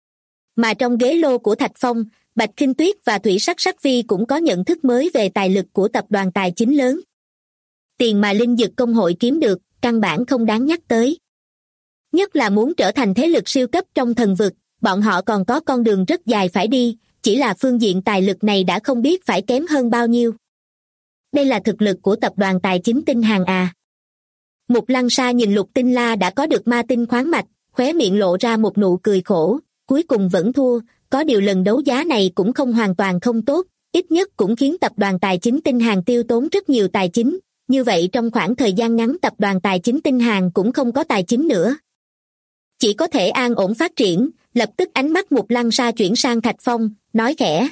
[SPEAKER 2] Mà trong ghế lô của Thạch Phong, Bạch Khinh Tuyết và Thủy Sắc Sắc Vi cũng có nhận thức mới về tài lực của tập đoàn tài chính lớn. Tiền mà linh dực công hội kiếm được, căn bản không đáng nhắc tới. Nhất là muốn trở thành thế lực siêu cấp trong thần vực, bọn họ còn có con đường rất dài phải đi, chỉ là phương diện tài lực này đã không biết phải kém hơn bao nhiêu. Đây là thực lực của tập đoàn tài chính Tinh Hàn à. Mục Lăng Sa nhìn Lục Tinh La đã có được ma tinh khoáng mạch, khóe miệng lộ ra một nụ cười khổ, cuối cùng vẫn thua, có điều lần đấu giá này cũng không hoàn toàn không tốt, ít nhất cũng khiến tập đoàn tài chính Tinh Hàn tiêu tốn rất nhiều tài chính, như vậy trong khoảng thời gian ngắn tập đoàn tài chính Tinh Hàn cũng không có tài chính nữa. Chỉ có thể an ổn phát triển, lập tức ánh mắt Mục Lăng Sa chuyển sang Thạch Phong, nói khẽ.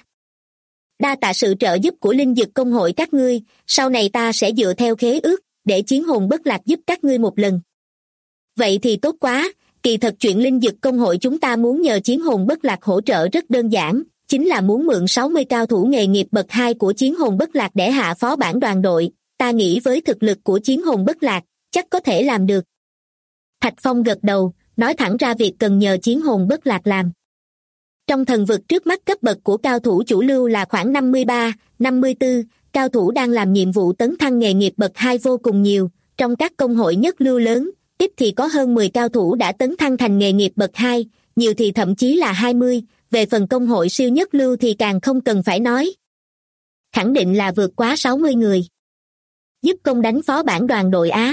[SPEAKER 2] Đa tạ sự trợ giúp của linh dực công hội các ngươi, sau này ta sẽ dựa theo khế ước, để Chiến Hồn Bất Lạc giúp các ngươi một lần. Vậy thì tốt quá, kỳ thật chuyện linh dực công hội chúng ta muốn nhờ Chiến Hồn Bất Lạc hỗ trợ rất đơn giản, chính là muốn mượn 60 cao thủ nghề nghiệp bậc 2 của Chiến Hồn Bất Lạc để hạ phó bản đoàn đội, ta nghĩ với thực lực của Chiến Hồn Bất Lạc, chắc có thể làm được. Thạch Phong gật đầu, nói thẳng ra việc cần nhờ chiến hồn bất lạc làm. Trong thần vực trước mắt cấp bậc của cao thủ chủ lưu là khoảng 53, 54, cao thủ đang làm nhiệm vụ tấn thăng nghề nghiệp bậc 2 vô cùng nhiều, trong các công hội nhất lưu lớn, ít thì có hơn 10 cao thủ đã tấn thăng thành nghề nghiệp bậc 2, nhiều thì thậm chí là 20, về phần công hội siêu nhất lưu thì càng không cần phải nói. Khẳng định là vượt quá 60 người. Giúp công đánh phó bản đoàn đội Á.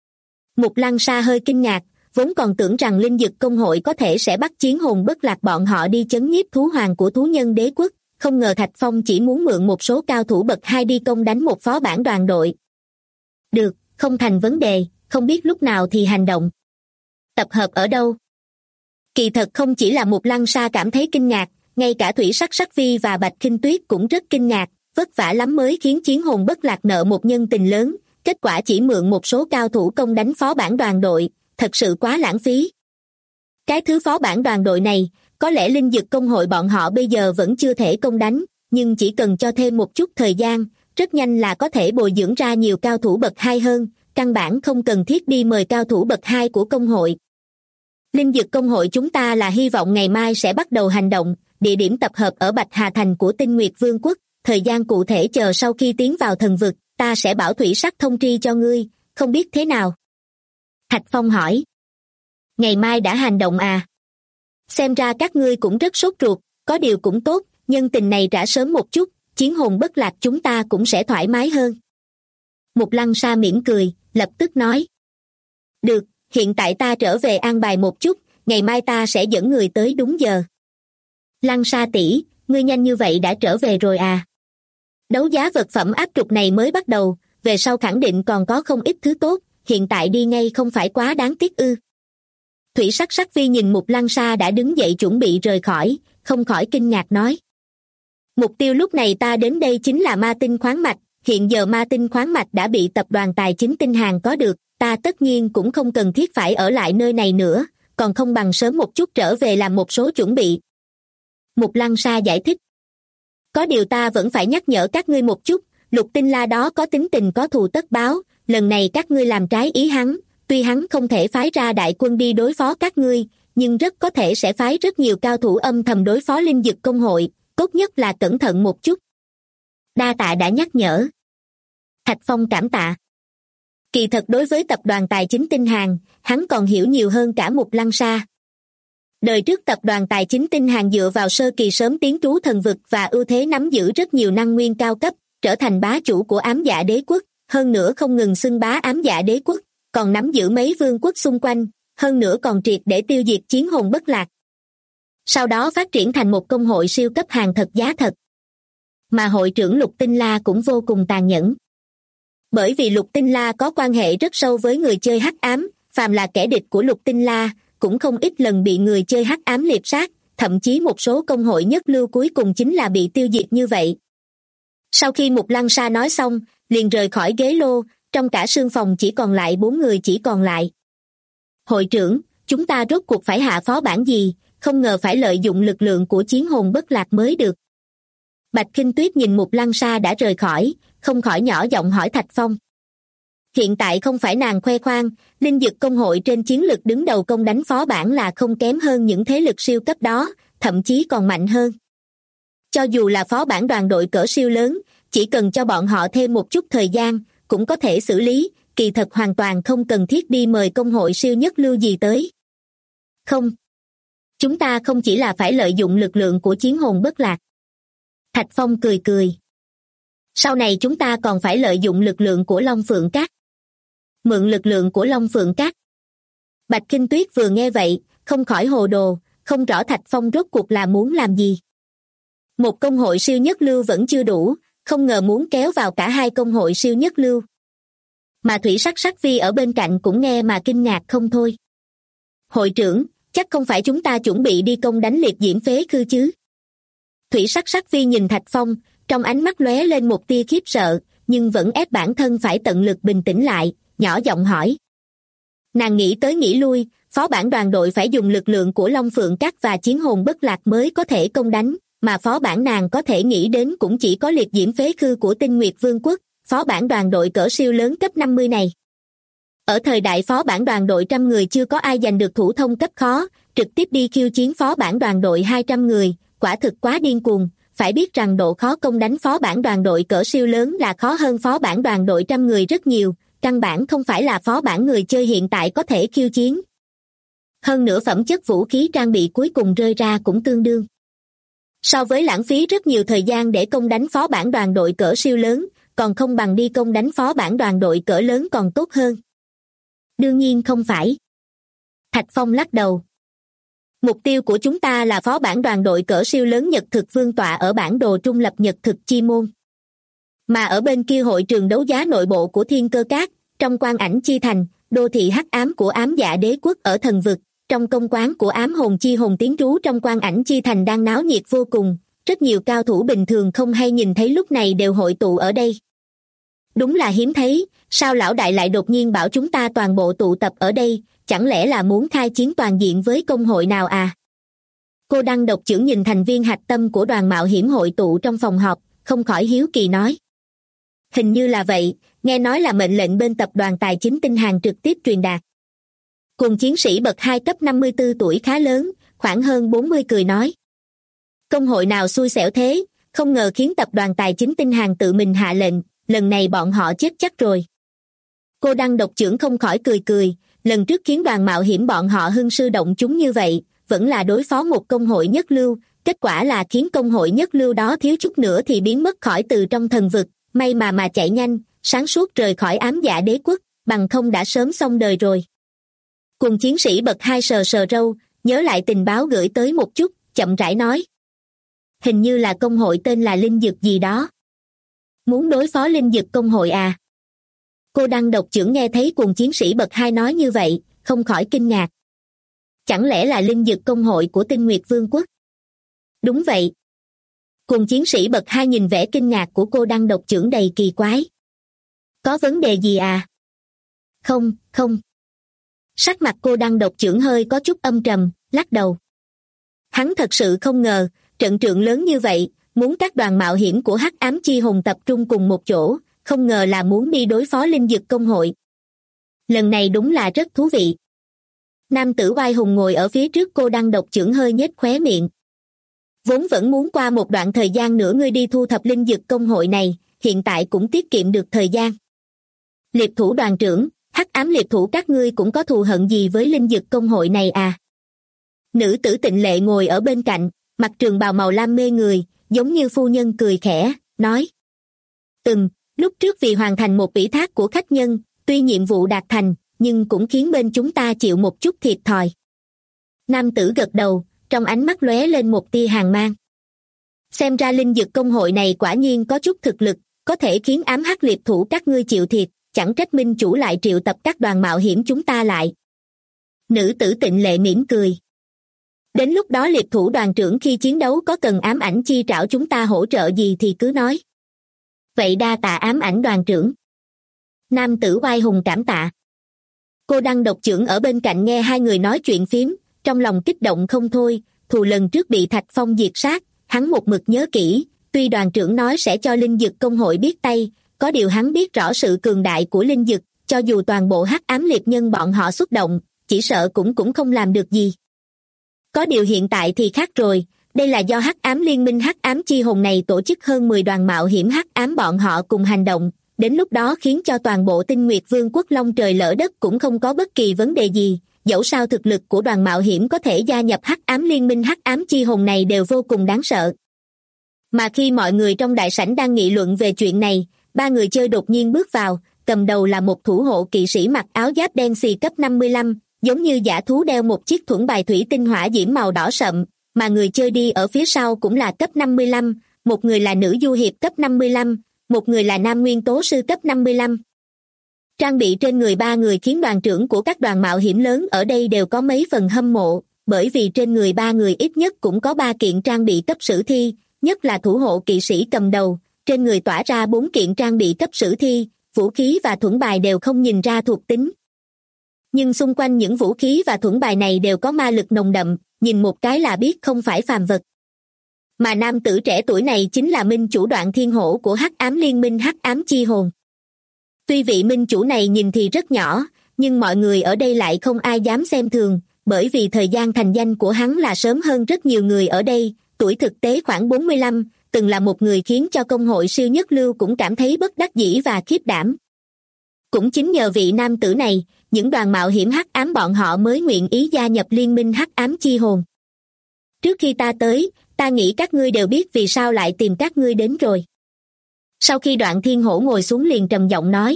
[SPEAKER 2] Mục Lăng Sa hơi kinh ngạc, vốn còn tưởng rằng linh dực công hội có thể sẽ bắt chiến hồn bất lạc bọn họ đi chấn nhiếp thú hoàng của thú nhân đế quốc, không ngờ Thạch Phong chỉ muốn mượn một số cao thủ bậc 2 đi công đánh một phó bản đoàn đội. Được, không thành vấn đề, không biết lúc nào thì hành động. Tập hợp ở đâu? Kỳ thật không chỉ là Mục Lăng Sa cảm thấy kinh ngạc, ngay cả Thủy Sắc Sắc Vi và Bạch Khinh Tuyết cũng rất kinh ngạc, vất vả lắm mới khiến chiến hồn bất lạc nợ một nhân tình lớn, kết quả chỉ mượn một số cao thủ công đánh phó bản đoàn đội, thật sự quá lãng phí. Cái thứ phó bản đoàn đội này, có lẽ linh dực công hội bọn họ bây giờ vẫn chưa thể công đánh, nhưng chỉ cần cho thêm một chút thời gian, rất nhanh là có thể bồi dưỡng ra nhiều cao thủ bậc 2 hơn, căn bản không cần thiết đi mời cao thủ bậc 2 của công hội. Linh dực công hội chúng ta là hy vọng ngày mai sẽ bắt đầu hành động, địa điểm tập hợp ở Bạch Hà Thành của Tinh Nguyệt Vương quốc, thời gian cụ thể chờ sau khi tiến vào thần vực, ta sẽ bảo Thủy Sắc thông tri cho ngươi, không biết thế nào? Thạch Phong hỏi. Ngày mai đã hành động à? Xem ra các ngươi cũng rất sốt ruột, có điều cũng tốt, nhân tình này trả sớm một chút, chiến hồn bất lạc chúng ta cũng sẽ thoải mái hơn. Mục Lăng Sa mỉm cười, lập tức nói. Được, hiện tại ta trở về an bài một chút, ngày mai ta sẽ dẫn người tới đúng giờ. Lăng Sa tỷ, ngươi nhanh như vậy đã trở về rồi à? Đấu giá vật phẩm áp trục này mới bắt đầu, về sau khẳng định còn có không ít thứ tốt, hiện tại đi ngay không phải quá đáng tiếc ư? Thủy Sắc Sắc Vi nhìn Mục Lăng Sa đã đứng dậy chuẩn bị rời khỏi, không khỏi kinh ngạc nói. Mục tiêu lúc này ta đến đây chính là ma tinh khoáng mạch, hiện giờ ma tinh khoáng mạch đã bị tập đoàn tài chính Tinh Hàn có được, ta tất nhiên cũng không cần thiết phải ở lại nơi này nữa, còn không bằng sớm một chút trở về làm một số chuẩn bị. Mục Lăng Sa giải thích. Có điều ta vẫn phải nhắc nhở các ngươi một chút, Lục Tinh La đó có tính tình có thù tất báo, lần này các ngươi làm trái ý hắn, tuy hắn không thể phái ra đại quân đi đối phó các ngươi, nhưng rất có thể sẽ phái rất nhiều cao thủ âm thầm đối phó linh dực công hội, tốt nhất là cẩn thận một chút. Đa tạ đã nhắc nhở. Thạch Phong cảm tạ. Kỳ thật đối với tập đoàn tài chính Tinh Hàn, hắn còn hiểu nhiều hơn cả Mục Lăng Sa. Đời trước tập đoàn tài chính Tinh Hàn dựa vào sơ kỳ sớm tiến trú thần vực và ưu thế nắm giữ rất nhiều năng nguyên cao cấp, trở thành bá chủ của ám dạ đế quốc, hơn nữa không ngừng xưng bá ám dạ đế quốc, còn nắm giữ mấy vương quốc xung quanh, hơn nữa còn triệt để tiêu diệt chiến hồn bất lạc. Sau đó phát triển thành một công hội siêu cấp hàng thật giá thật. Mà hội trưởng Lục Tinh La cũng vô cùng tàn nhẫn. Bởi vì Lục Tinh La có quan hệ rất sâu với người chơi hắc ám, phàm là kẻ địch của Lục Tinh La, cũng không ít lần bị người chơi hắc ám liệp sát, thậm chí một số công hội nhất lưu cuối cùng chính là bị tiêu diệt như vậy. Sau khi Mục Lăng Sa nói xong, liền rời khỏi ghế lô, trong cả sương phòng chỉ còn lại 4 người chỉ còn lại. Hội trưởng, chúng ta rốt cuộc phải hạ phó bản gì, không ngờ phải lợi dụng lực lượng của chiến hồn bất lạc mới được. Bạch Khinh Tuyết nhìn Mục Lăng Sa đã rời khỏi, không khỏi nhỏ giọng hỏi Thạch Phong. Hiện tại không phải nàng khoe khoang, linh dực công hội trên chiến lực đứng đầu công đánh phó bản là không kém hơn những thế lực siêu cấp đó, thậm chí còn mạnh hơn. Cho dù là phó bản đoàn đội cỡ siêu lớn, chỉ cần cho bọn họ thêm một chút thời gian, cũng có thể xử lý, kỳ thật hoàn toàn không cần thiết đi mời công hội siêu nhất lưu gì tới. Không. Chúng ta không chỉ là phải lợi dụng lực lượng của chiến hồn bất lạc. Thạch Phong cười cười. Sau này chúng ta còn phải lợi dụng lực lượng của Long Phượng Các. Mượn lực lượng của Long Phượng Các. Bạch Khinh Tuyết vừa nghe vậy, không khỏi hồ đồ, không rõ Thạch Phong rốt cuộc là muốn làm gì. Một công hội siêu nhất lưu vẫn chưa đủ, không ngờ muốn kéo vào cả 2 công hội siêu nhất lưu. Mà Thủy Sắc Sắc Vi ở bên cạnh cũng nghe mà kinh ngạc không thôi. Hội trưởng, chắc không phải chúng ta chuẩn bị đi công đánh liệt diễm phế khư chứ? Thủy Sắc Sắc Vi nhìn Thạch Phong, trong ánh mắt lóe lên một tia khiếp sợ, nhưng vẫn ép bản thân phải tận lực bình tĩnh lại, nhỏ giọng hỏi. Nàng nghĩ tới nghĩ lui, phó bản đoàn đội phải dùng lực lượng của Long Phượng Các và chiến hồn bất lạc mới có thể công đánh, mà phó bản nàng có thể nghĩ đến cũng chỉ có liệt diễm phế khư của Tinh Nguyệt Vương quốc, phó bản đoàn đội cỡ siêu lớn cấp 50 này. Ở thời đại phó bản đoàn đội 100 người chưa có ai giành được thủ thông cấp khó, trực tiếp đi khiêu chiến phó bản đoàn đội 200 người, quả thực quá điên cuồng. Phải biết rằng độ khó công đánh phó bản đoàn đội cỡ siêu lớn là khó hơn phó bản đoàn đội 100 người rất nhiều, căn bản không phải là phó bản người chơi hiện tại có thể khiêu chiến. Hơn nữa phẩm chất vũ khí trang bị cuối cùng rơi ra cũng tương đương. So với lãng phí rất nhiều thời gian để công đánh phó bản đoàn đội cỡ siêu lớn, còn không bằng đi công đánh phó bản đoàn đội cỡ lớn còn tốt hơn. Đương nhiên không phải. Thạch Phong lắc đầu. Mục tiêu của chúng ta là phó bản đoàn đội cỡ siêu lớn Nhật Thực Vương tọa ở bản đồ trung lập Nhật Thực Chi Môn. Mà ở bên kia hội trường đấu giá nội bộ của Thiên Cơ Các, trong Quan Ảnh Chi Thành, đô thị hắc ám của Ám Dạ Đế Quốc ở thần vực, trong công quán của Ám Hồn Chi Hồn tiến trú trong Quan Ảnh Chi Thành đang náo nhiệt vô cùng, rất nhiều cao thủ bình thường không hay nhìn thấy lúc này đều hội tụ ở đây. Đúng là hiếm thấy, sao lão đại lại đột nhiên bảo chúng ta toàn bộ tụ tập ở đây, chẳng lẽ là muốn khai chiến toàn diện với công hội nào à? Cô Đăng Độc Chưởng nhìn thành viên hạch tâm của đoàn mạo hiểm hội tụ trong phòng họp, không khỏi hiếu kỳ nói. Hình như là vậy, nghe nói là mệnh lệnh bên tập đoàn tài chính Tinh Hàn trực tiếp truyền đạt. Cùng chiến sĩ bậc 2 cấp 54 tuổi khá lớn, khoảng hơn 40 cười nói. Công hội nào xui xẻo thế, không ngờ khiến tập đoàn tài chính Tinh Hàn tự mình hạ lệnh, lần này bọn họ chết chắc rồi. Cô Đăng Độc Chưởng không khỏi cười, lần trước khiến đoàn mạo hiểm bọn họ hưng sư động chúng như vậy, vẫn là đối phó một công hội nhất lưu, kết quả là khiến công hội nhất lưu đó thiếu chút nữa thì biến mất khỏi từ trong thần vực, may mà chạy nhanh, sáng suốt rời khỏi Ám Dạ Đế Quốc, bằng không đã sớm xong đời rồi. Cùng chiến sĩ bậc 2 sờ râu, nhớ lại tình báo gửi tới một chút, chậm rãi nói. Hình như là công hội tên là Linh Dực gì đó. Muốn đối phó Linh Dực công hội à? Cô Đăng Độc Chưởng nghe thấy cùng chiến sĩ bậc 2 nói như vậy, không khỏi kinh ngạc. Chẳng lẽ là Linh Dực công hội của Tinh Nguyệt Vương quốc? Đúng vậy. Cùng chiến sĩ bậc 2 nhìn vẻ kinh ngạc của cô Đăng Độc Chưởng đầy kỳ quái. Có vấn đề gì à? Không. Sắc mặt cô Đăng Độc Chưởng hơi có chút âm trầm, lắc đầu. Hắn thật sự không ngờ, trận trượng lớn như vậy, muốn các đoàn mạo hiểm của Hắc Ám Chi Hồn tập trung cùng một chỗ, không ngờ là muốn đi đối phó Linh Dực công hội. Lần này đúng là rất thú vị. Nam tử oai hùng ngồi ở phía trước cô Đăng Độc Chưởng hơi nhếch khóe miệng. Vốn vẫn muốn qua một đoạn thời gian nữa ngươi đi thu thập Linh Dực công hội này, hiện tại cũng tiết kiệm được thời gian. Liệp thủ đoàn trưởng, Hắc Ám liệp thủ các ngươi cũng có thù hận gì với Linh Dực công hội này à? Nữ tử Tịnh Lệ ngồi ở bên cạnh, mặc trường bào màu lam mê người, giống như phu nhân cười khẽ, nói. Lúc trước vì hoàn thành một ủy thác của khách nhân, tuy nhiệm vụ đạt thành, nhưng cũng khiến bên chúng ta chịu một chút thiệt thòi. Nam tử gật đầu, trong ánh mắt lóe lên một tia hàn mang. Xem ra Linh Dực công hội này quả nhiên có chút thực lực, có thể khiến ám hắc liệp thủ các ngươi chịu thiệt, chẳng trách minh chủ lại triệu tập các đoàn mạo hiểm chúng ta lại. Nữ tử Tịnh Lệ mỉm cười. Đến lúc đó liệp thủ đoàn trưởng khi chiến đấu có cần ám ảnh chi trảo chúng ta hỗ trợ gì thì cứ nói. Vậy đa tạ ám ảnh đoàn trưởng. Nam tử oai hùng cảm tạ. Cô Đăng Độc Chưởng ở bên cạnh nghe hai người nói chuyện phiếm, trong lòng kích động không thôi, thù lần trước bị Thạch Phong diệt sát, hắn một mực nhớ kỹ, tuy đoàn trưởng nói sẽ cho Linh Dực công hội biết tay, có điều hắn biết rõ sự cường đại của Linh Dực, cho dù toàn bộ Hắc Ám liệt nhân bọn họ xuất động, chỉ sợ cũng không làm được gì. Có điều hiện tại thì khác rồi, đây là do Hắc Ám Liên minh Hắc Ám Chi Hồn này tổ chức hơn 10 đoàn mạo hiểm Hắc Ám bọn họ cùng hành động, đến lúc đó khiến cho toàn bộ Tinh Nguyệt Vương quốc long trời lỡ đất cũng không có bất kỳ vấn đề gì, dẫu sao thực lực của đoàn mạo hiểm có thể gia nhập Hắc Ám Liên minh Hắc Ám Chi Hồn này đều vô cùng đáng sợ. Mà khi mọi người trong đại sảnh đang nghị luận về chuyện này, ba người chơi đột nhiên bước vào, cầm đầu là một thủ hộ kỵ sĩ mặc áo giáp đen xì cấp 55, giống như dã thú đeo một chiếc thuẫn bài thủy tinh hỏa diễm màu đỏ sậm, mà người chơi đi ở phía sau cũng là cấp 55, một người là nữ du hiệp cấp 55, một người là nam nguyên tố sư cấp 55. Trang bị trên người ba người khiến đoàn trưởng của các đoàn mạo hiểm lớn ở đây đều có mấy phần hâm mộ, bởi vì trên người ba người ít nhất cũng có 3 kiện trang bị cấp sử thi, nhất là thủ hộ kỵ sĩ cầm đầu, trên người tỏa ra 4 kiện trang bị cấp sử thi, vũ khí và thuẫn bài đều không nhìn ra thuộc tính. Nhưng xung quanh những vũ khí và thuẫn bài này đều có ma lực nồng đậm, nhìn một cái là biết không phải phàm vật. Mà nam tử trẻ tuổi này chính là minh chủ Đoạn Thiên Hổ của Hắc Ám Liên minh Hắc Ám Chi Hồn. Tuy vị minh chủ này nhìn thì rất nhỏ, nhưng mọi người ở đây lại không ai dám xem thường, bởi vì thời gian thành danh của hắn là sớm hơn rất nhiều người ở đây, tuổi thực tế khoảng 45, từng là một người khiến cho công hội siêu nhất lưu cũng cảm thấy bất đắc dĩ và khiếp đảm. Cũng chính nhờ vị nam tử này, những đoàn mạo hiểm hắc ám bọn họ mới nguyện ý gia nhập liên minh hắc ám chi hồn. Trước khi ta tới, ta nghĩ các ngươi đều biết vì sao lại tìm các ngươi đến rồi. Sau khi Đoạn Thiên Hổ ngồi xuống liền trầm giọng nói.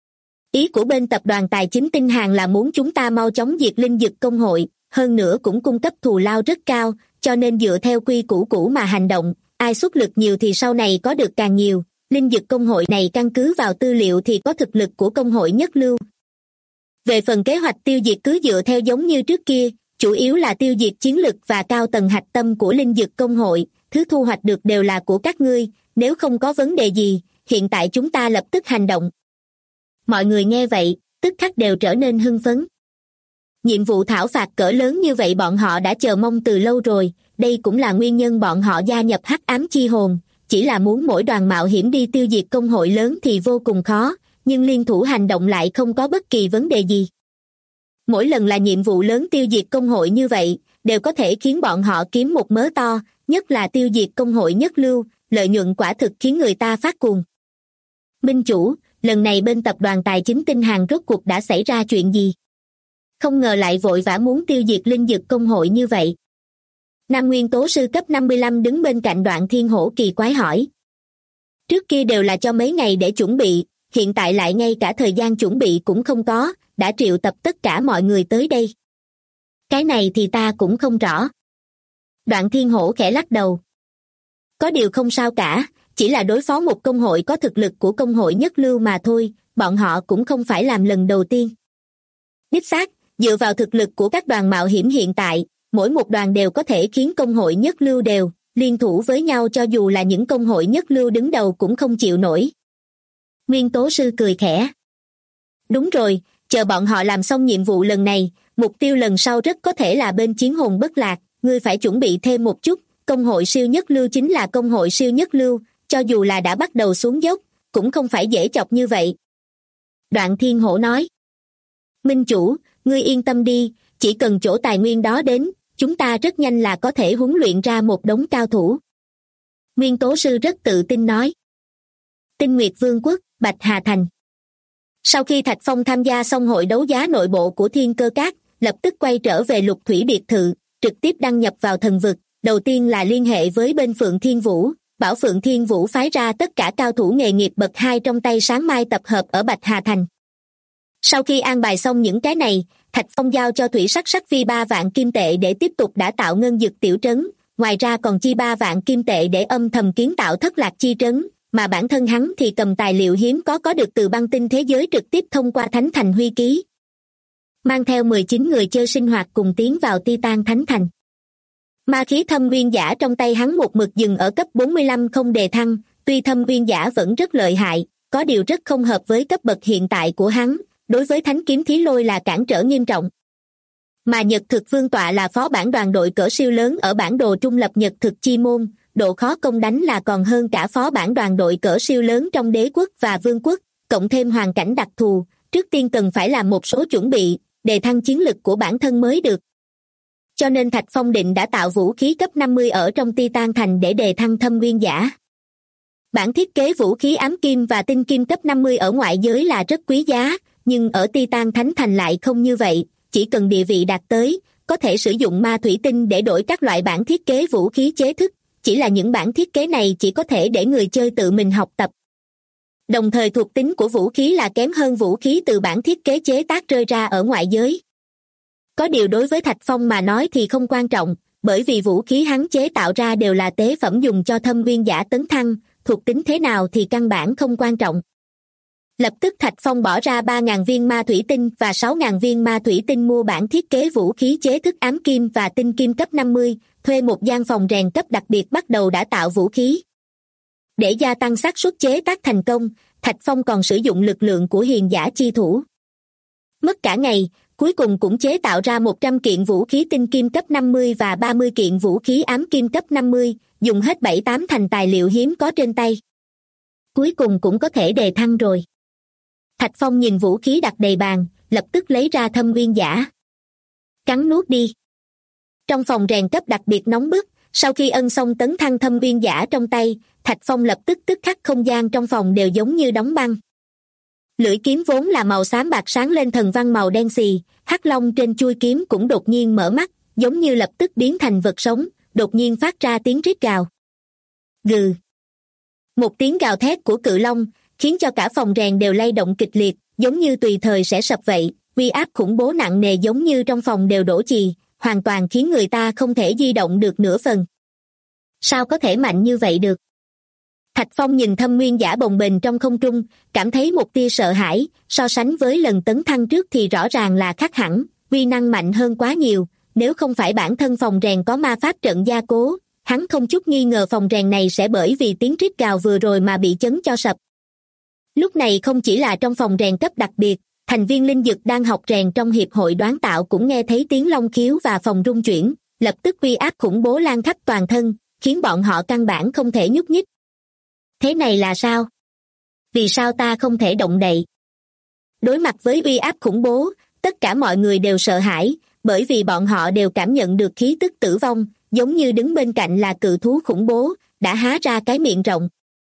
[SPEAKER 2] Ý của bên tập đoàn tài chính Tinh Hàn là muốn chúng ta mau chóng diệt linh dực công hội, hơn nữa cũng cung cấp thù lao rất cao, cho nên dựa theo quy củ cũ mà hành động, ai xuất lực nhiều thì sau này có được càng nhiều. Linh dực công hội này căn cứ vào tư liệu thì có thực lực của công hội nhất lưu. Về phần kế hoạch tiêu diệt cứ dựa theo giống như trước kia, chủ yếu là tiêu diệt chiến lực và cao tầng hạch tâm của linh dực công hội, thứ thu hoạch được đều là của các ngươi, nếu không có vấn đề gì, hiện tại chúng ta lập tức hành động. Mọi người nghe vậy, tức khắc đều trở nên hưng phấn. Nhiệm vụ thảo phạt cỡ lớn như vậy bọn họ đã chờ mong từ lâu rồi, đây cũng là nguyên nhân bọn họ gia nhập hắc ám chi hồn, chỉ là muốn mỗi đoàn mạo hiểm đi tiêu diệt công hội lớn thì vô cùng khó, nhưng liên thủ hành động lại không có bất kỳ vấn đề gì. Mỗi lần là nhiệm vụ lớn tiêu diệt công hội như vậy, đều có thể khiến bọn họ kiếm một mớ to, nhất là tiêu diệt công hội nhất lưu, lợi nhuận quả thực khiến người ta phát cuồng. Minh chủ, lần này bên tập đoàn tài chính Tinh Hàn rốt cuộc đã xảy ra chuyện gì? Không ngờ lại vội vã muốn tiêu diệt linh dực công hội như vậy. Nam Nguyên Tố Sư cấp 55 đứng bên cạnh Đoạn Thiên Hổ kỳ quái hỏi. Trước kia đều là cho mấy ngày để chuẩn bị, hiện tại lại ngay cả thời gian chuẩn bị cũng không có, đã triệu tập tất cả mọi người tới đây. Cái này thì ta cũng không rõ. Đoạn Thiên Hổ khẽ lắc đầu. Có điều không sao cả, chỉ là đối phó một công hội có thực lực của công hội nhất lưu mà thôi, bọn họ cũng không phải làm lần đầu tiên. Đích xác, dựa vào thực lực của các đoàn mạo hiểm hiện tại, mỗi một đoàn đều có thể khiến công hội nhất lưu đều liên thủ với nhau, cho dù là những công hội nhất lưu đứng đầu cũng không chịu nổi. Nguyên Tố Sư cười khẽ. Đúng rồi, chờ bọn họ làm xong nhiệm vụ lần này, mục tiêu lần sau rất có thể là bên Chiến Hồn Bất Lạc, ngươi phải chuẩn bị thêm một chút, công hội siêu nhất lưu chính là công hội siêu nhất lưu, cho dù là đã bắt đầu xuống dốc, cũng không phải dễ chọc như vậy. Đoạn Thiên Hổ nói. Minh chủ, ngươi yên tâm đi, chỉ cần chỗ tài nguyên đó đến, chúng ta rất nhanh là có thể huấn luyện ra một đống cao thủ. Nguyên Tố Sư rất tự tin nói. Tinh Nguyệt Vương quốc, Bạch Hà Thành. Sau khi Thạch Phong tham gia xong hội đấu giá nội bộ của Thiên Cơ Các, lập tức quay trở về Lục Thủy biệt thự, trực tiếp đăng nhập vào thần vực, đầu tiên là liên hệ với bên Phượng Thiên Vũ, bảo Phượng Thiên Vũ phái ra tất cả cao thủ nghề nghiệp bậc 2 trong tay sáng mai tập hợp ở Bạch Hà Thành. Sau khi an bài xong những cái này, Thạch Phong giao cho Thủy Sắc Sắc Phi 3 vạn kim tệ để tiếp tục đả tạo ngân dực tiểu trấn, ngoài ra còn chi 3 vạn kim tệ để âm thầm kiến tạo Thất Lạc chi trấn, mà bản thân hắn thì cầm tài liệu hiếm có được từ băng tinh thế giới trực tiếp thông qua Thánh Thành Huy Ký. Mang theo 19 người chơi sinh hoạt cùng tiến vào Titan Thánh Thành. Ma khí thâm nguyên giả trong tay hắn một mực dừng ở cấp 45 không đề thăng, tuy thâm nguyên giả vẫn rất lợi hại, có điều rất không hợp với cấp bậc hiện tại của hắn, đối với Thánh Kiếm Thí Lôi là cản trở nghiêm trọng. Mà Nhật Thực Vương tọa là phó bản đoàn đội cỡ siêu lớn ở bản đồ trung lập Nhật Thực Chi Môn, độ khó công đánh là còn hơn cả phó bản đoàn đội cỡ siêu lớn trong đế quốc và vương quốc, cộng thêm hoàn cảnh đặc thù, trước tiên cần phải làm một số chuẩn bị, đề thăng chiến lực của bản thân mới được. Cho nên Thạch Phong định đã tạo vũ khí cấp 50 ở trong Titan Thành để đề thăng thâm nguyên giả. Bản thiết kế vũ khí ám kim và tinh kim cấp 50 ở ngoại giới là rất quý giá, nhưng ở Titan Thánh Thành lại không như vậy, chỉ cần địa vị đạt tới, có thể sử dụng ma thủy tinh để đổi các loại bản thiết kế vũ khí chế thức, chỉ là những bản thiết kế này chỉ có thể để người chơi tự mình học tập. Đồng thời thuộc tính của vũ khí là kém hơn vũ khí từ bản thiết kế chế tác rơi ra ở ngoại giới. Có điều đối với Thạch Phong mà nói thì không quan trọng, bởi vì vũ khí hắn chế tạo ra đều là tế phẩm dùng cho thâm nguyên giả tấn thăng, thuộc tính thế nào thì căn bản không quan trọng. Lập tức Thạch Phong bỏ ra 3.000 viên ma thủy tinh và 6.000 viên ma thủy tinh mua bản thiết kế vũ khí chế thức ám kim và tinh kim cấp 50, thuê một gian phòng rèn cấp đặc biệt bắt đầu đả tạo vũ khí. Để gia tăng xác suất chế tác thành công, Thạch Phong còn sử dụng lực lượng của hiền giả chi thủ. Mất cả ngày, cuối cùng cũng chế tạo ra 100 kiện vũ khí tinh kim cấp 50 và 30 kiện vũ khí ám kim cấp 50, dùng hết 7-8 thành tài liệu hiếm có trên tay. Cuối cùng cũng có thể đề thăng rồi. Thạch Phong nhìn vũ khí đặt đầy bàn, lập tức lấy ra thâm uyên giả. Cắn nuốt đi. Trong phòng rèn cấp đặc biệt nóng bức, sau khi ân xong tấn thăng thâm uyên giả trong tay, Thạch Phong lập tức khắc không gian trong phòng đều giống như đóng băng. Lưỡi kiếm vốn là màu xám bạc sáng lên thần văn màu đen xì, hắc long trên chuôi kiếm cũng đột nhiên mở mắt, giống như lập tức biến thành vật sống, đột nhiên phát ra tiếng rít gào. Gừ. Một tiếng gào thét của cự long, khiến cho cả phòng rèn đều lay động kịch liệt, giống như tùy thời sẽ sập vậy, uy áp khủng bố nặng nề giống như trong phòng đều đổ chì, hoàn toàn khiến người ta không thể di động được nửa phần. Sao có thể mạnh như vậy được? Thạch Phong nhìn thâm nguyên giả bồng bềnh trong không trung, cảm thấy một tia sợ hãi, so sánh với lần tấn thăng trước thì rõ ràng là khác hẳn, uy năng mạnh hơn quá nhiều, nếu không phải bản thân phòng rèn có ma pháp trận gia cố, hắn không chút nghi ngờ phòng rèn này sẽ bởi vì tiếng rít gào vừa rồi mà bị chấn cho sập. Lúc này không chỉ là trong phòng rèn cấp đặc biệt, thành viên linh dực đang học rèn trong hiệp hội đoán tạo cũng nghe thấy tiếng long khiếu và phòng rung chuyển, lập tức uy áp khủng bố lan khắp toàn thân, khiến bọn họ căn bản không thể nhúc nhích. Thế này là sao? Vì sao ta không thể động đậy? Đối mặt với uy áp khủng bố, tất cả mọi người đều sợ hãi, bởi vì bọn họ đều cảm nhận được khí tức tử vong, giống như đứng bên cạnh là cự thú khủng bố, đã há ra cái miệng rộng.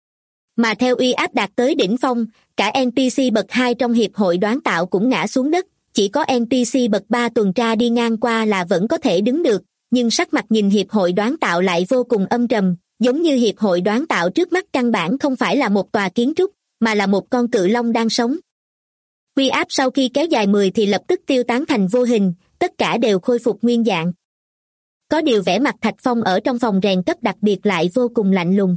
[SPEAKER 2] Mà theo uy áp đạt tới đỉnh phong, cả NPC bậc 2 trong hiệp hội đoán tạo cũng ngã xuống đất, chỉ có NPC bậc 3 tuần tra đi ngang qua là vẫn có thể đứng được, nhưng sắc mặt nhìn hiệp hội đoán tạo lại vô cùng âm trầm, giống như hiệp hội đoán tạo trước mắt căn bản không phải là một tòa kiến trúc, mà là một con cự long đang sống. Uy áp sau khi kéo dài 10 thì lập tức tiêu tán thành vô hình, tất cả đều khôi phục nguyên dạng. Có điều vẻ mặt Thạch Phong ở trong phòng rèn cấp đặc biệt lại vô cùng lạnh lùng.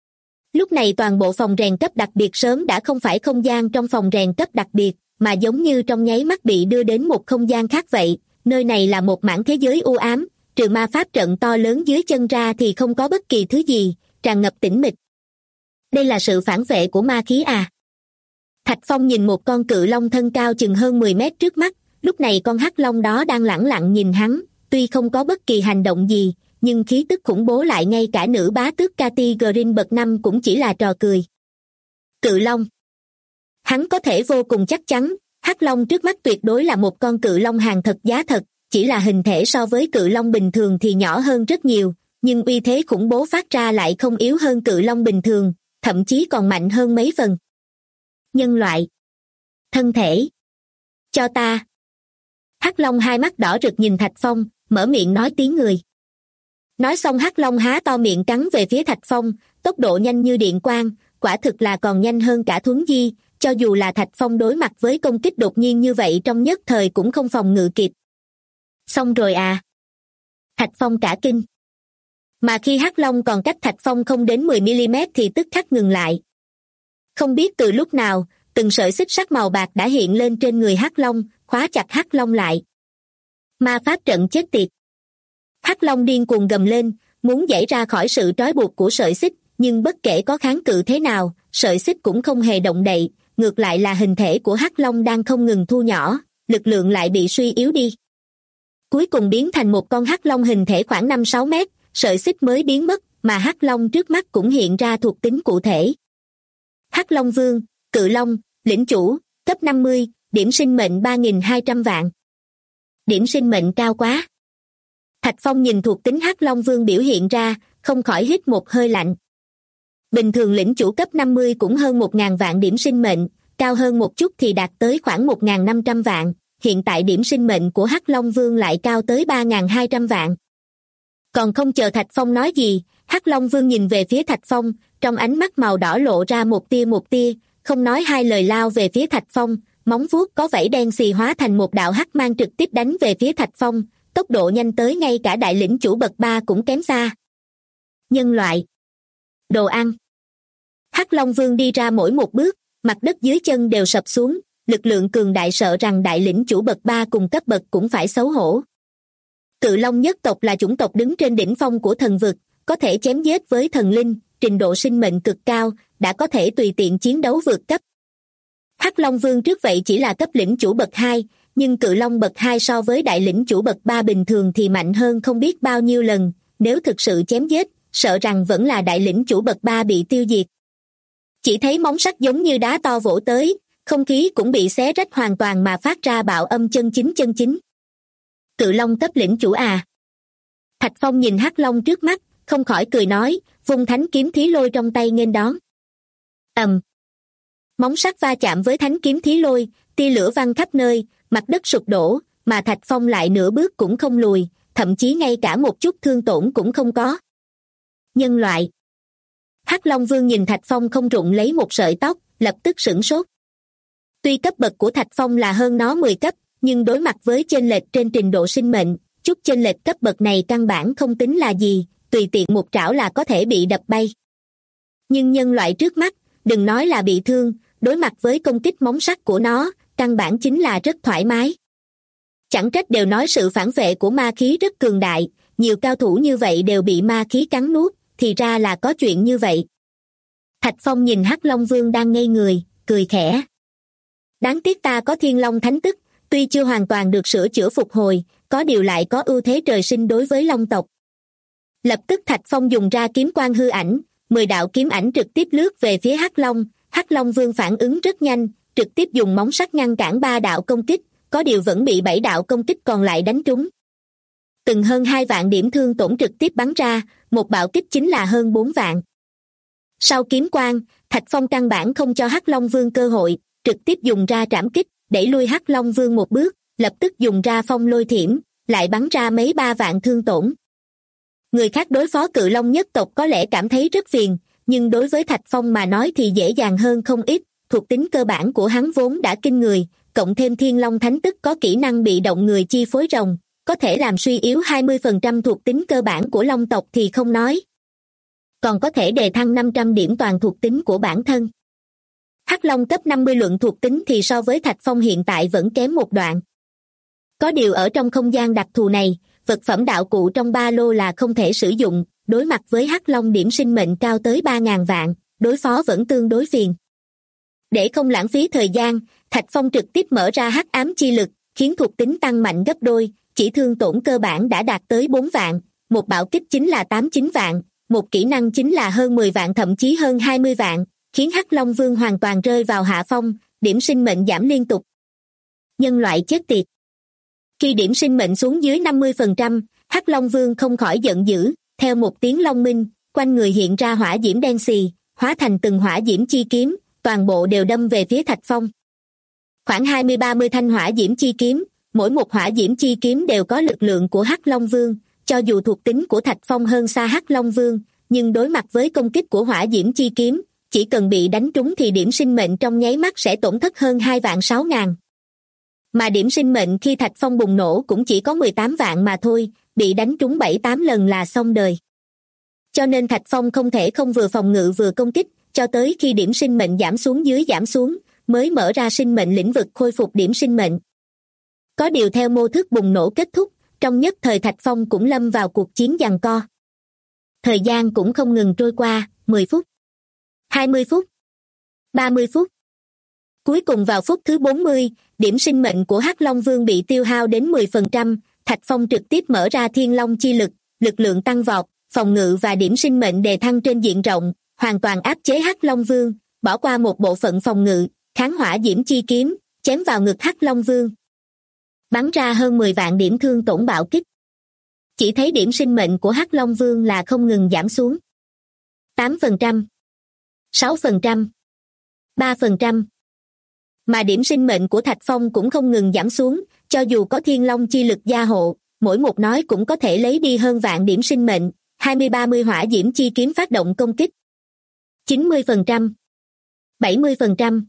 [SPEAKER 2] Lúc này toàn bộ phòng rèn cấp đặc biệt sớm đã không phải không gian trong phòng rèn cấp đặc biệt, mà giống như trong nháy mắt bị đưa đến một không gian khác vậy, nơi này là một mảng thế giới u ám, trừ ma pháp trận to lớn dưới chân ra thì không có bất kỳ thứ gì, tràn ngập tĩnh mịch. Đây là sự phản vệ của ma khí à? Thạch Phong nhìn một con cự long thân cao chừng hơn 10 mét trước mắt, lúc này con hắc long đó đang lẳng lặng nhìn hắn, tuy không có bất kỳ hành động gì, nhưng khí tức khủng bố lại ngay cả nữ bá tước Cathy Green bậc 5 cũng chỉ là trò cười. Cự long. Hắn có thể vô cùng chắc chắn, hắc long trước mắt tuyệt đối là một con cự long hàng thật giá thật, chỉ là hình thể so với cự long bình thường thì nhỏ hơn rất nhiều, nhưng uy thế khủng bố phát ra lại không yếu hơn cự long bình thường, thậm chí còn mạnh hơn mấy phần. Nhân loại. Thân thể. Cho ta. Hắc long hai mắt đỏ rực nhìn Thạch Phong, mở miệng nói tiếng người. Nói xong hắc long há to miệng cắn về phía Thạch Phong, tốc độ nhanh như điện quang, quả thực là còn nhanh hơn cả thuấn di, cho dù là Thạch Phong đối mặt với công kích đột nhiên như vậy trong nhất thời cũng không phòng ngự kịp. Xong rồi à? Thạch Phong cả kinh. Mà khi hắc long còn cách Thạch Phong không đến 10mm thì tức khắc ngừng lại. Không biết từ lúc nào, từng sợi xích sắt màu bạc đã hiện lên trên người hắc long, khóa chặt hắc long lại. Ma pháp trận chết tiệt. Hắc long điên cuồng gầm lên, muốn giãy ra khỏi sự trói buộc của sợi xích, nhưng bất kể có kháng cự thế nào, sợi xích cũng không hề động đậy, ngược lại là hình thể của hắc long đang không ngừng thu nhỏ, lực lượng lại bị suy yếu đi. Cuối cùng biến thành một con hắc long hình thể khoảng 5-6 mét, sợi xích mới biến mất, mà hắc long trước mắt cũng hiện ra thuộc tính cụ thể. Hắc Long Vương, Cự Long, lĩnh chủ, cấp 50, điểm sinh mệnh 3.200 vạn. Điểm sinh mệnh cao quá. Thạch Phong nhìn thuộc tính Hắc Long Vương biểu hiện ra, không khỏi hít một hơi lạnh. Bình thường lĩnh chủ cấp 50 cũng hơn 1.000 vạn điểm sinh mệnh, cao hơn một chút thì đạt tới khoảng 1.500 vạn, hiện tại điểm sinh mệnh của Hắc Long Vương lại cao tới 3.200 vạn. Còn không chờ Thạch Phong nói gì, Hắc Long Vương nhìn về phía Thạch Phong, trong ánh mắt màu đỏ lộ ra một tia, không nói hai lời lao về phía Thạch Phong, móng vuốt có vảy đen xì hóa thành một đạo hắc mang trực tiếp đánh về phía Thạch Phong, tốc độ nhanh tới ngay cả đại lĩnh chủ bậc 3 cũng kém xa. Nhân loại. Đồ ăn. Hắc Long Vương đi ra mỗi một bước, mặt đất dưới chân đều sập xuống, lực lượng cường đại sợ rằng đại lĩnh chủ bậc 3 cùng cấp bậc cũng phải xấu hổ. Cự Long nhất tộc là chủng tộc đứng trên đỉnh phong của thần vực, có thể chém giết với thần linh, trình độ sinh mệnh cực cao, đã có thể tùy tiện chiến đấu vượt cấp. Hắc Long Vương trước vậy chỉ là cấp lĩnh chủ bậc 2, nhưng Cự Long bậc 2 so với đại lĩnh chủ bậc 3 bình thường thì mạnh hơn không biết bao nhiêu lần, nếu thực sự chém giết, sợ rằng vẫn là đại lĩnh chủ bậc 3 bị tiêu diệt. Chỉ thấy móng sắt giống như đá to vỗ tới, không khí cũng bị xé rách hoàn toàn mà phát ra bạo âm chân chính. Cự long cấp lĩnh chủ à? Thạch Phong nhìn hắc long trước mắt, không khỏi cười nói, vung thánh kiếm thí lôi trong tay nghênh đón. Móng sắt va chạm với thánh kiếm thí lôi, tia lửa văng khắp nơi, mặt đất sụp đổ, mà Thạch Phong lại nửa bước cũng không lùi, thậm chí ngay cả một chút thương tổn cũng không có. Nhân loại. Hắc Long Vương nhìn Thạch Phong không rụng lấy một sợi tóc, lập tức sửng sốt. Tuy cấp bậc của Thạch Phong là hơn nó 10 cấp, nhưng đối mặt với chênh lệch trên trình độ sinh mệnh, chút chênh lệch cấp bậc này căn bản không tính là gì, tùy tiện một trảo là có thể bị đập bay. Nhưng nhân loại trước mắt, đừng nói là bị thương, đối mặt với công kích móng sắt của nó, căn bản chính là rất thoải mái. Chẳng trách đều nói sự phản vệ của ma khí rất cường đại, nhiều cao thủ như vậy đều bị ma khí cắn nuốt, thì ra là có chuyện như vậy. Thạch Phong nhìn Hắc Long Vương đang ngây người, cười khẽ. Đáng tiếc ta có Thiên Long Thánh Tức, tuy chưa hoàn toàn được sửa chữa phục hồi, có điều lại có ưu thế trời sinh đối với Long tộc. Lập tức Thạch Phong dùng ra kiếm quang hư ảnh, 10 đạo kiếm ảnh trực tiếp lướt về phía Hắc Long Vương phản ứng rất nhanh, trực tiếp dùng móng sắt ngăn cản 3 đạo công kích, có điều vẫn bị 7 đạo công kích còn lại đánh trúng. Từng hơn 2 vạn điểm thương tổn trực tiếp bắn ra, một bạo kích chính là hơn 4 vạn. Sau kiếm quang, Thạch Phong căn bản không cho Hắc Long Vương cơ hội, trực tiếp dùng ra trảm kích, đẩy lui Hắc Long Vương một bước, lập tức dùng ra phong lôi thiểm, lại bắn ra mấy 3 vạn thương tổn. Người khác đối phó cự long nhất tộc có lẽ cảm thấy rất phiền, nhưng đối với Thạch Phong mà nói thì dễ dàng hơn không ít, thuộc tính cơ bản của hắn vốn đã kinh người, cộng thêm Thiên Long Thánh Tức có kỹ năng bị động người chi phối rồng, có thể làm suy yếu 20% thuộc tính cơ bản của long tộc thì không nói. Còn có thể đề thăng 500 điểm toàn thuộc tính của bản thân. Hắc Long cấp 50 luận thuộc tính thì so với Thạch Phong hiện tại vẫn kém một đoạn. Có điều ở trong không gian đặc thù này, vật phẩm đạo cụ trong ba lô là không thể sử dụng, đối mặt với Hắc Long điểm sinh mệnh cao tới 3.000 vạn, đối phó vẫn tương đối phiền. Để không lãng phí thời gian, Thạch Phong trực tiếp mở ra hắc ám chi lực, khiến thuộc tính tăng mạnh gấp đôi, chỉ thương tổn cơ bản đã đạt tới 4 vạn, một bạo kích chính là 8-9 vạn, một kỹ năng chính là hơn 10 vạn thậm chí hơn 20 vạn, khiến Hắc Long Vương hoàn toàn rơi vào hạ phong, điểm sinh mệnh giảm liên tục. Nhân loại chết tiệt. Khi điểm sinh mệnh xuống dưới 50%, Hắc Long Vương không khỏi giận dữ, theo một tiếng long minh, quanh người hiện ra hỏa diễm đen xì, hóa thành từng hỏa diễm chi kiếm, toàn bộ đều đâm về phía Thạch Phong. Khoảng 20-30 thanh hỏa diễm chi kiếm, mỗi một hỏa diễm chi kiếm đều có lực lượng của Hắc Long Vương, cho dù thuộc tính của Thạch Phong hơn xa Hắc Long Vương, nhưng đối mặt với công kích của hỏa diễm chi kiếm, chỉ cần bị đánh trúng thì điểm sinh mệnh trong nháy mắt sẽ tổn thất hơn 2.600.000. Mà điểm sinh mệnh khi Thạch Phong bùng nổ cũng chỉ có 18 vạn mà thôi, bị đánh trúng 7-8 lần là xong đời. Cho nên Thạch Phong không thể không vừa phòng ngự vừa công kích, cho tới khi điểm sinh mệnh giảm xuống, mới mở ra sinh mệnh lĩnh vực khôi phục điểm sinh mệnh. Có điều theo mô thức bùng nổ kết thúc, trong nhất thời Thạch Phong cũng lâm vào cuộc chiến giằng co. Thời gian cũng không ngừng trôi qua, 10 phút, 20 phút, 30 phút. Cuối cùng vào phút thứ 40, điểm sinh mệnh của Hắc Long Vương bị tiêu hao đến 10%, Thạch Phong trực tiếp mở ra Thiên Long chi lực, lực lượng tăng vọt, phòng ngự và điểm sinh mệnh đề thăng trên diện rộng, hoàn toàn áp chế Hắc Long Vương, bỏ qua một bộ phận phòng ngự, kháng hỏa diễm chi kiếm, chém vào ngực Hắc Long Vương. Bắn ra hơn 10 vạn điểm thương tổn bạo kích. Chỉ thấy điểm sinh mệnh của Hắc Long Vương là không ngừng giảm xuống. 8%, 6%, 3%. Mà điểm sinh mệnh của Thạch Phong cũng không ngừng giảm xuống, cho dù có Thiên Long chi lực gia hộ, mỗi một nói cũng có thể lấy đi hơn vạn điểm sinh mệnh, 20-30 hỏa diễm chi kiếm phát động công kích. 90%, 70%,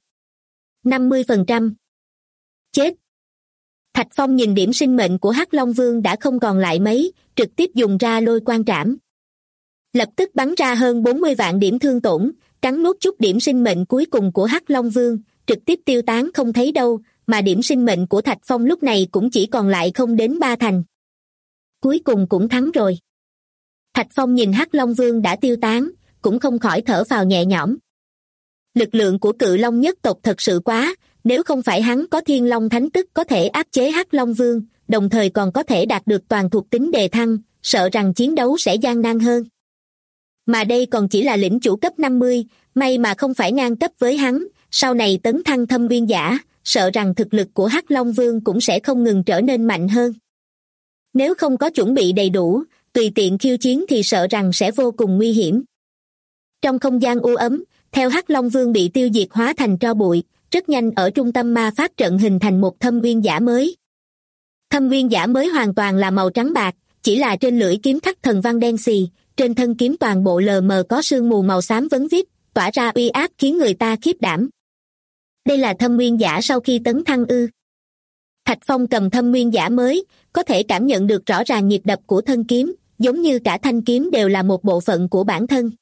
[SPEAKER 2] 50%. Chết. Thạch Phong nhìn điểm sinh mệnh của Hắc Long Vương đã không còn lại mấy, trực tiếp dùng ra lôi quang trảm. Lập tức bắn ra hơn 40 vạn điểm thương tổn, cắn nuốt chút điểm sinh mệnh cuối cùng của Hắc Long Vương, trực tiếp tiêu tán không thấy đâu, mà điểm sinh mệnh của Thạch Phong lúc này cũng chỉ còn lại không đến 3 thành. Cuối cùng cũng thắng rồi. Thạch Phong nhìn Hắc Long Vương đã tiêu tán, cũng không khỏi thở phào nhẹ nhõm. Lực lượng của cự long nhất tộc thật sự quá, nếu không phải hắn có Thiên Long Thánh Tức có thể áp chế Hắc Long Vương, đồng thời còn có thể đạt được toàn thuộc tính đề thăng, sợ rằng chiến đấu sẽ gian nan hơn. Mà đây còn chỉ là lĩnh chủ cấp 50, may mà không phải ngang cấp với hắn, sau này tấn thăng thâm viên giả, sợ rằng thực lực của Hắc Long Vương cũng sẽ không ngừng trở nên mạnh hơn. Nếu không có chuẩn bị đầy đủ, tùy tiện khiêu chiến thì sợ rằng sẽ vô cùng nguy hiểm. Trong không gian u ấm, theo Hắc Long Vương bị tiêu diệt hóa thành tro bụi, rất nhanh ở trung tâm ma pháp trận hình thành một thâm viên giả mới. Thâm viên giả mới hoàn toàn là màu trắng bạc, chỉ là trên lưỡi kiếm khắc thần văn đen xì, trên thân kiếm toàn bộ lờ mờ có sương mù màu xám vấn vít, tỏa ra uy áp khiến người ta khiếp đảm. Đây là thâm nguyên giả sau khi tấn thăng ư? Thạch Phong cầm thâm nguyên giả mới, có thể cảm nhận được rõ ràng nhịp đập của thân kiếm, giống như cả thanh kiếm đều là một bộ phận của bản thân.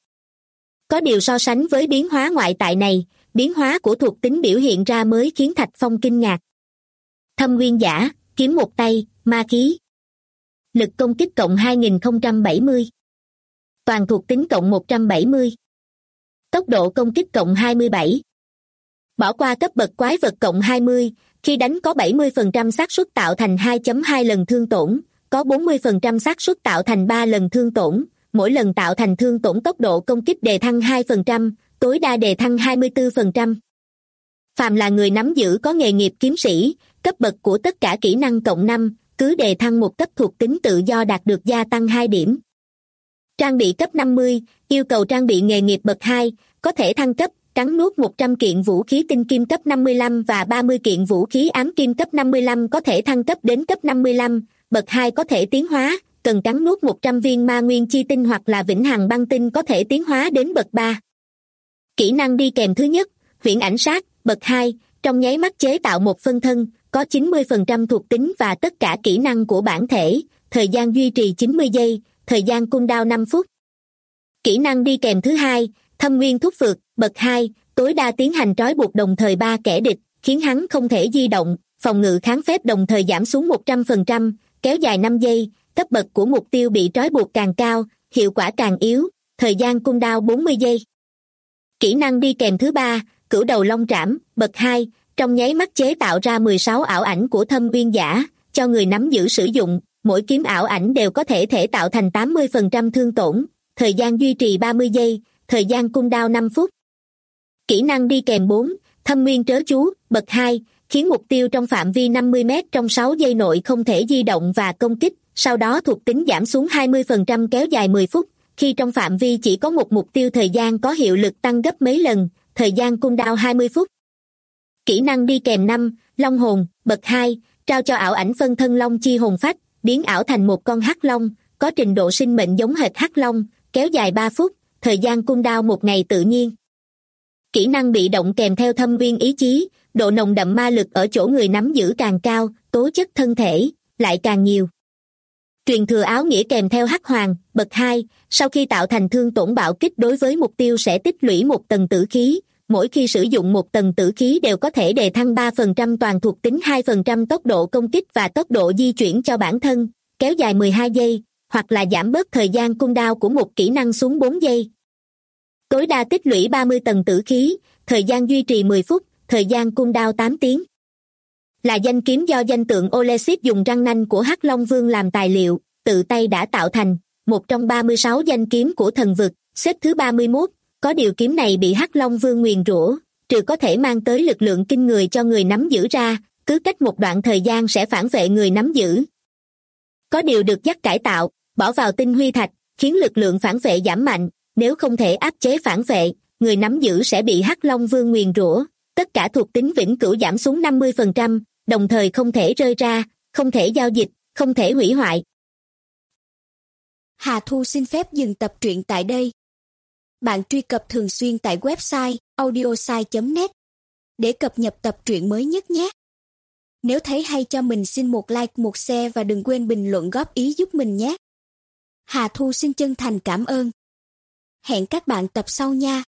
[SPEAKER 2] Có điều so sánh với biến hóa ngoại tại này, biến hóa của thuộc tính biểu hiện ra mới khiến Thạch Phong kinh ngạc. Thâm nguyên giả, kiếm một tay, ma khí. Lực công kích cộng 2070. Toàn thuộc tính cộng 170. Tốc độ công kích cộng 27. Bỏ qua cấp bậc quái vật cộng 20, khi đánh có 70% xác suất tạo thành 2.2 lần thương tổn, có 40% xác suất tạo thành 3 lần thương tổn, mỗi lần tạo thành thương tổn tốc độ công kích đề thăng 2%, tối đa đề thăng 24%. Phàm là người nắm giữ có nghề nghiệp kiếm sĩ, cấp bậc của tất cả kỹ năng cộng 5, cứ đề thăng một cấp thuộc tính tự do đạt được gia tăng 2 điểm. Trang bị cấp 50, yêu cầu trang bị nghề nghiệp bậc 2, có thể thăng cấp, cắn nuốt 100 kiện vũ khí tinh kim cấp 55 và 30 kiện vũ khí ám kim cấp 55 có thể thăng cấp đến cấp 55, bậc 2 có thể tiến hóa, cần cắn nuốt 100 viên ma nguyên chi tinh hoặc là vĩnh hằng băng tinh có thể tiến hóa đến bậc 3. Kỹ năng đi kèm thứ nhất, huyễn ảnh sát, bậc 2, trong nháy mắt chế tạo một phân thân, có 90% thuộc tính và tất cả kỹ năng của bản thể, thời gian duy trì 90 giây, thời gian cooldown 5 phút. Kỹ năng đi kèm thứ hai, thâm nguyên thúc phược, bậc 2, tối đa tiến hành trói buộc đồng thời 3 kẻ địch, khiến hắn không thể di động, phòng ngự kháng phép đồng thời giảm xuống 100%, kéo dài 5 giây, cấp bậc của mục tiêu bị trói buộc càng cao, hiệu quả càng yếu, thời gian cooldown 40 giây. Kỹ năng đi kèm thứ ba, cửu đầu long trảm, bậc 2, trong nháy mắt chế tạo ra 16 ảo ảnh của thâm nguyên giả, cho người nắm giữ sử dụng, mỗi kiếm ảo ảnh đều có thể tạo thành 80% thương tổn, thời gian duy trì 30 giây, thời gian cooldown 5 phút. Kỹ năng đi kèm 4, thâm nguyên trớ chú, bậc 2, khiến mục tiêu trong phạm vi 50 m trong 6 giây nội không thể di động và công kích, sau đó thuộc tính giảm xuống 20% kéo dài 10 phút, khi trong phạm vi chỉ có một mục tiêu thời gian có hiệu lực tăng gấp mấy lần, thời gian cooldown 20 phút. Kỹ năng đi kèm 5, long hồn, bậc 2, trao cho ảo ảnh phân thân long chi hồn phách, biến ảo thành một con hắc long, có trình độ sinh mệnh giống hệt hắc long, kéo dài 3 phút, thời gian cooldown 1 ngày tự nhiên. Kỹ năng bị động kèm theo thâm viên ý chí, độ nồng đậm ma lực ở chỗ người nắm giữ càng cao, tố chất thân thể lại càng nhiều. Truyền thừa áo nghĩa kèm theo hắc hoàng, bậc 2, sau khi tạo thành thương tổn bạo kích đối với mục tiêu sẽ tích lũy một tầng tử khí, mỗi khi sử dụng một tầng tử khí đều có thể đề thăng 3% toàn thuộc tính 2% tốc độ công kích và tốc độ di chuyển cho bản thân, kéo dài 12 giây, hoặc là giảm bớt thời gian cooldown của một kỹ năng xuống 4 giây. Tối đa tích lũy 30 tầng tử khí, thời gian duy trì 10 phút, thời gian cooldown 8 tiếng. Là danh kiếm do danh tượng Olesit dùng răng nanh của Hắc Long Vương làm tài liệu, tự tay đã tạo thành, một trong 36 danh kiếm của thần vực, xếp thứ 31, có điều kiếm này bị Hắc Long Vương nguyền rủa, trừ có thể mang tới lực lượng kinh người cho người nắm giữ ra, cứ cách một đoạn thời gian sẽ phản vệ người nắm giữ. Có điều được dắt cải tạo, bỏ vào tinh huy thạch, khiến lực lượng phản vệ giảm mạnh, nếu không thể áp chế phản vệ, người nắm giữ sẽ bị Hắc Long Vương nguyền rủa, tất cả thuộc tính vĩnh cửu giảm xuống 50%, đồng thời không thể rơi ra, không thể giao dịch, không thể hủy hoại.
[SPEAKER 3] Hà Thu xin phép dừng tập truyện tại đây. Bạn truy cập thường xuyên tại website audiosai.net để cập nhật tập truyện mới nhất nhé. Nếu thấy hay cho mình xin một like, một share và đừng quên bình luận góp ý giúp mình nhé. Hà Thu xin chân thành cảm ơn. Hẹn các bạn tập sau nha.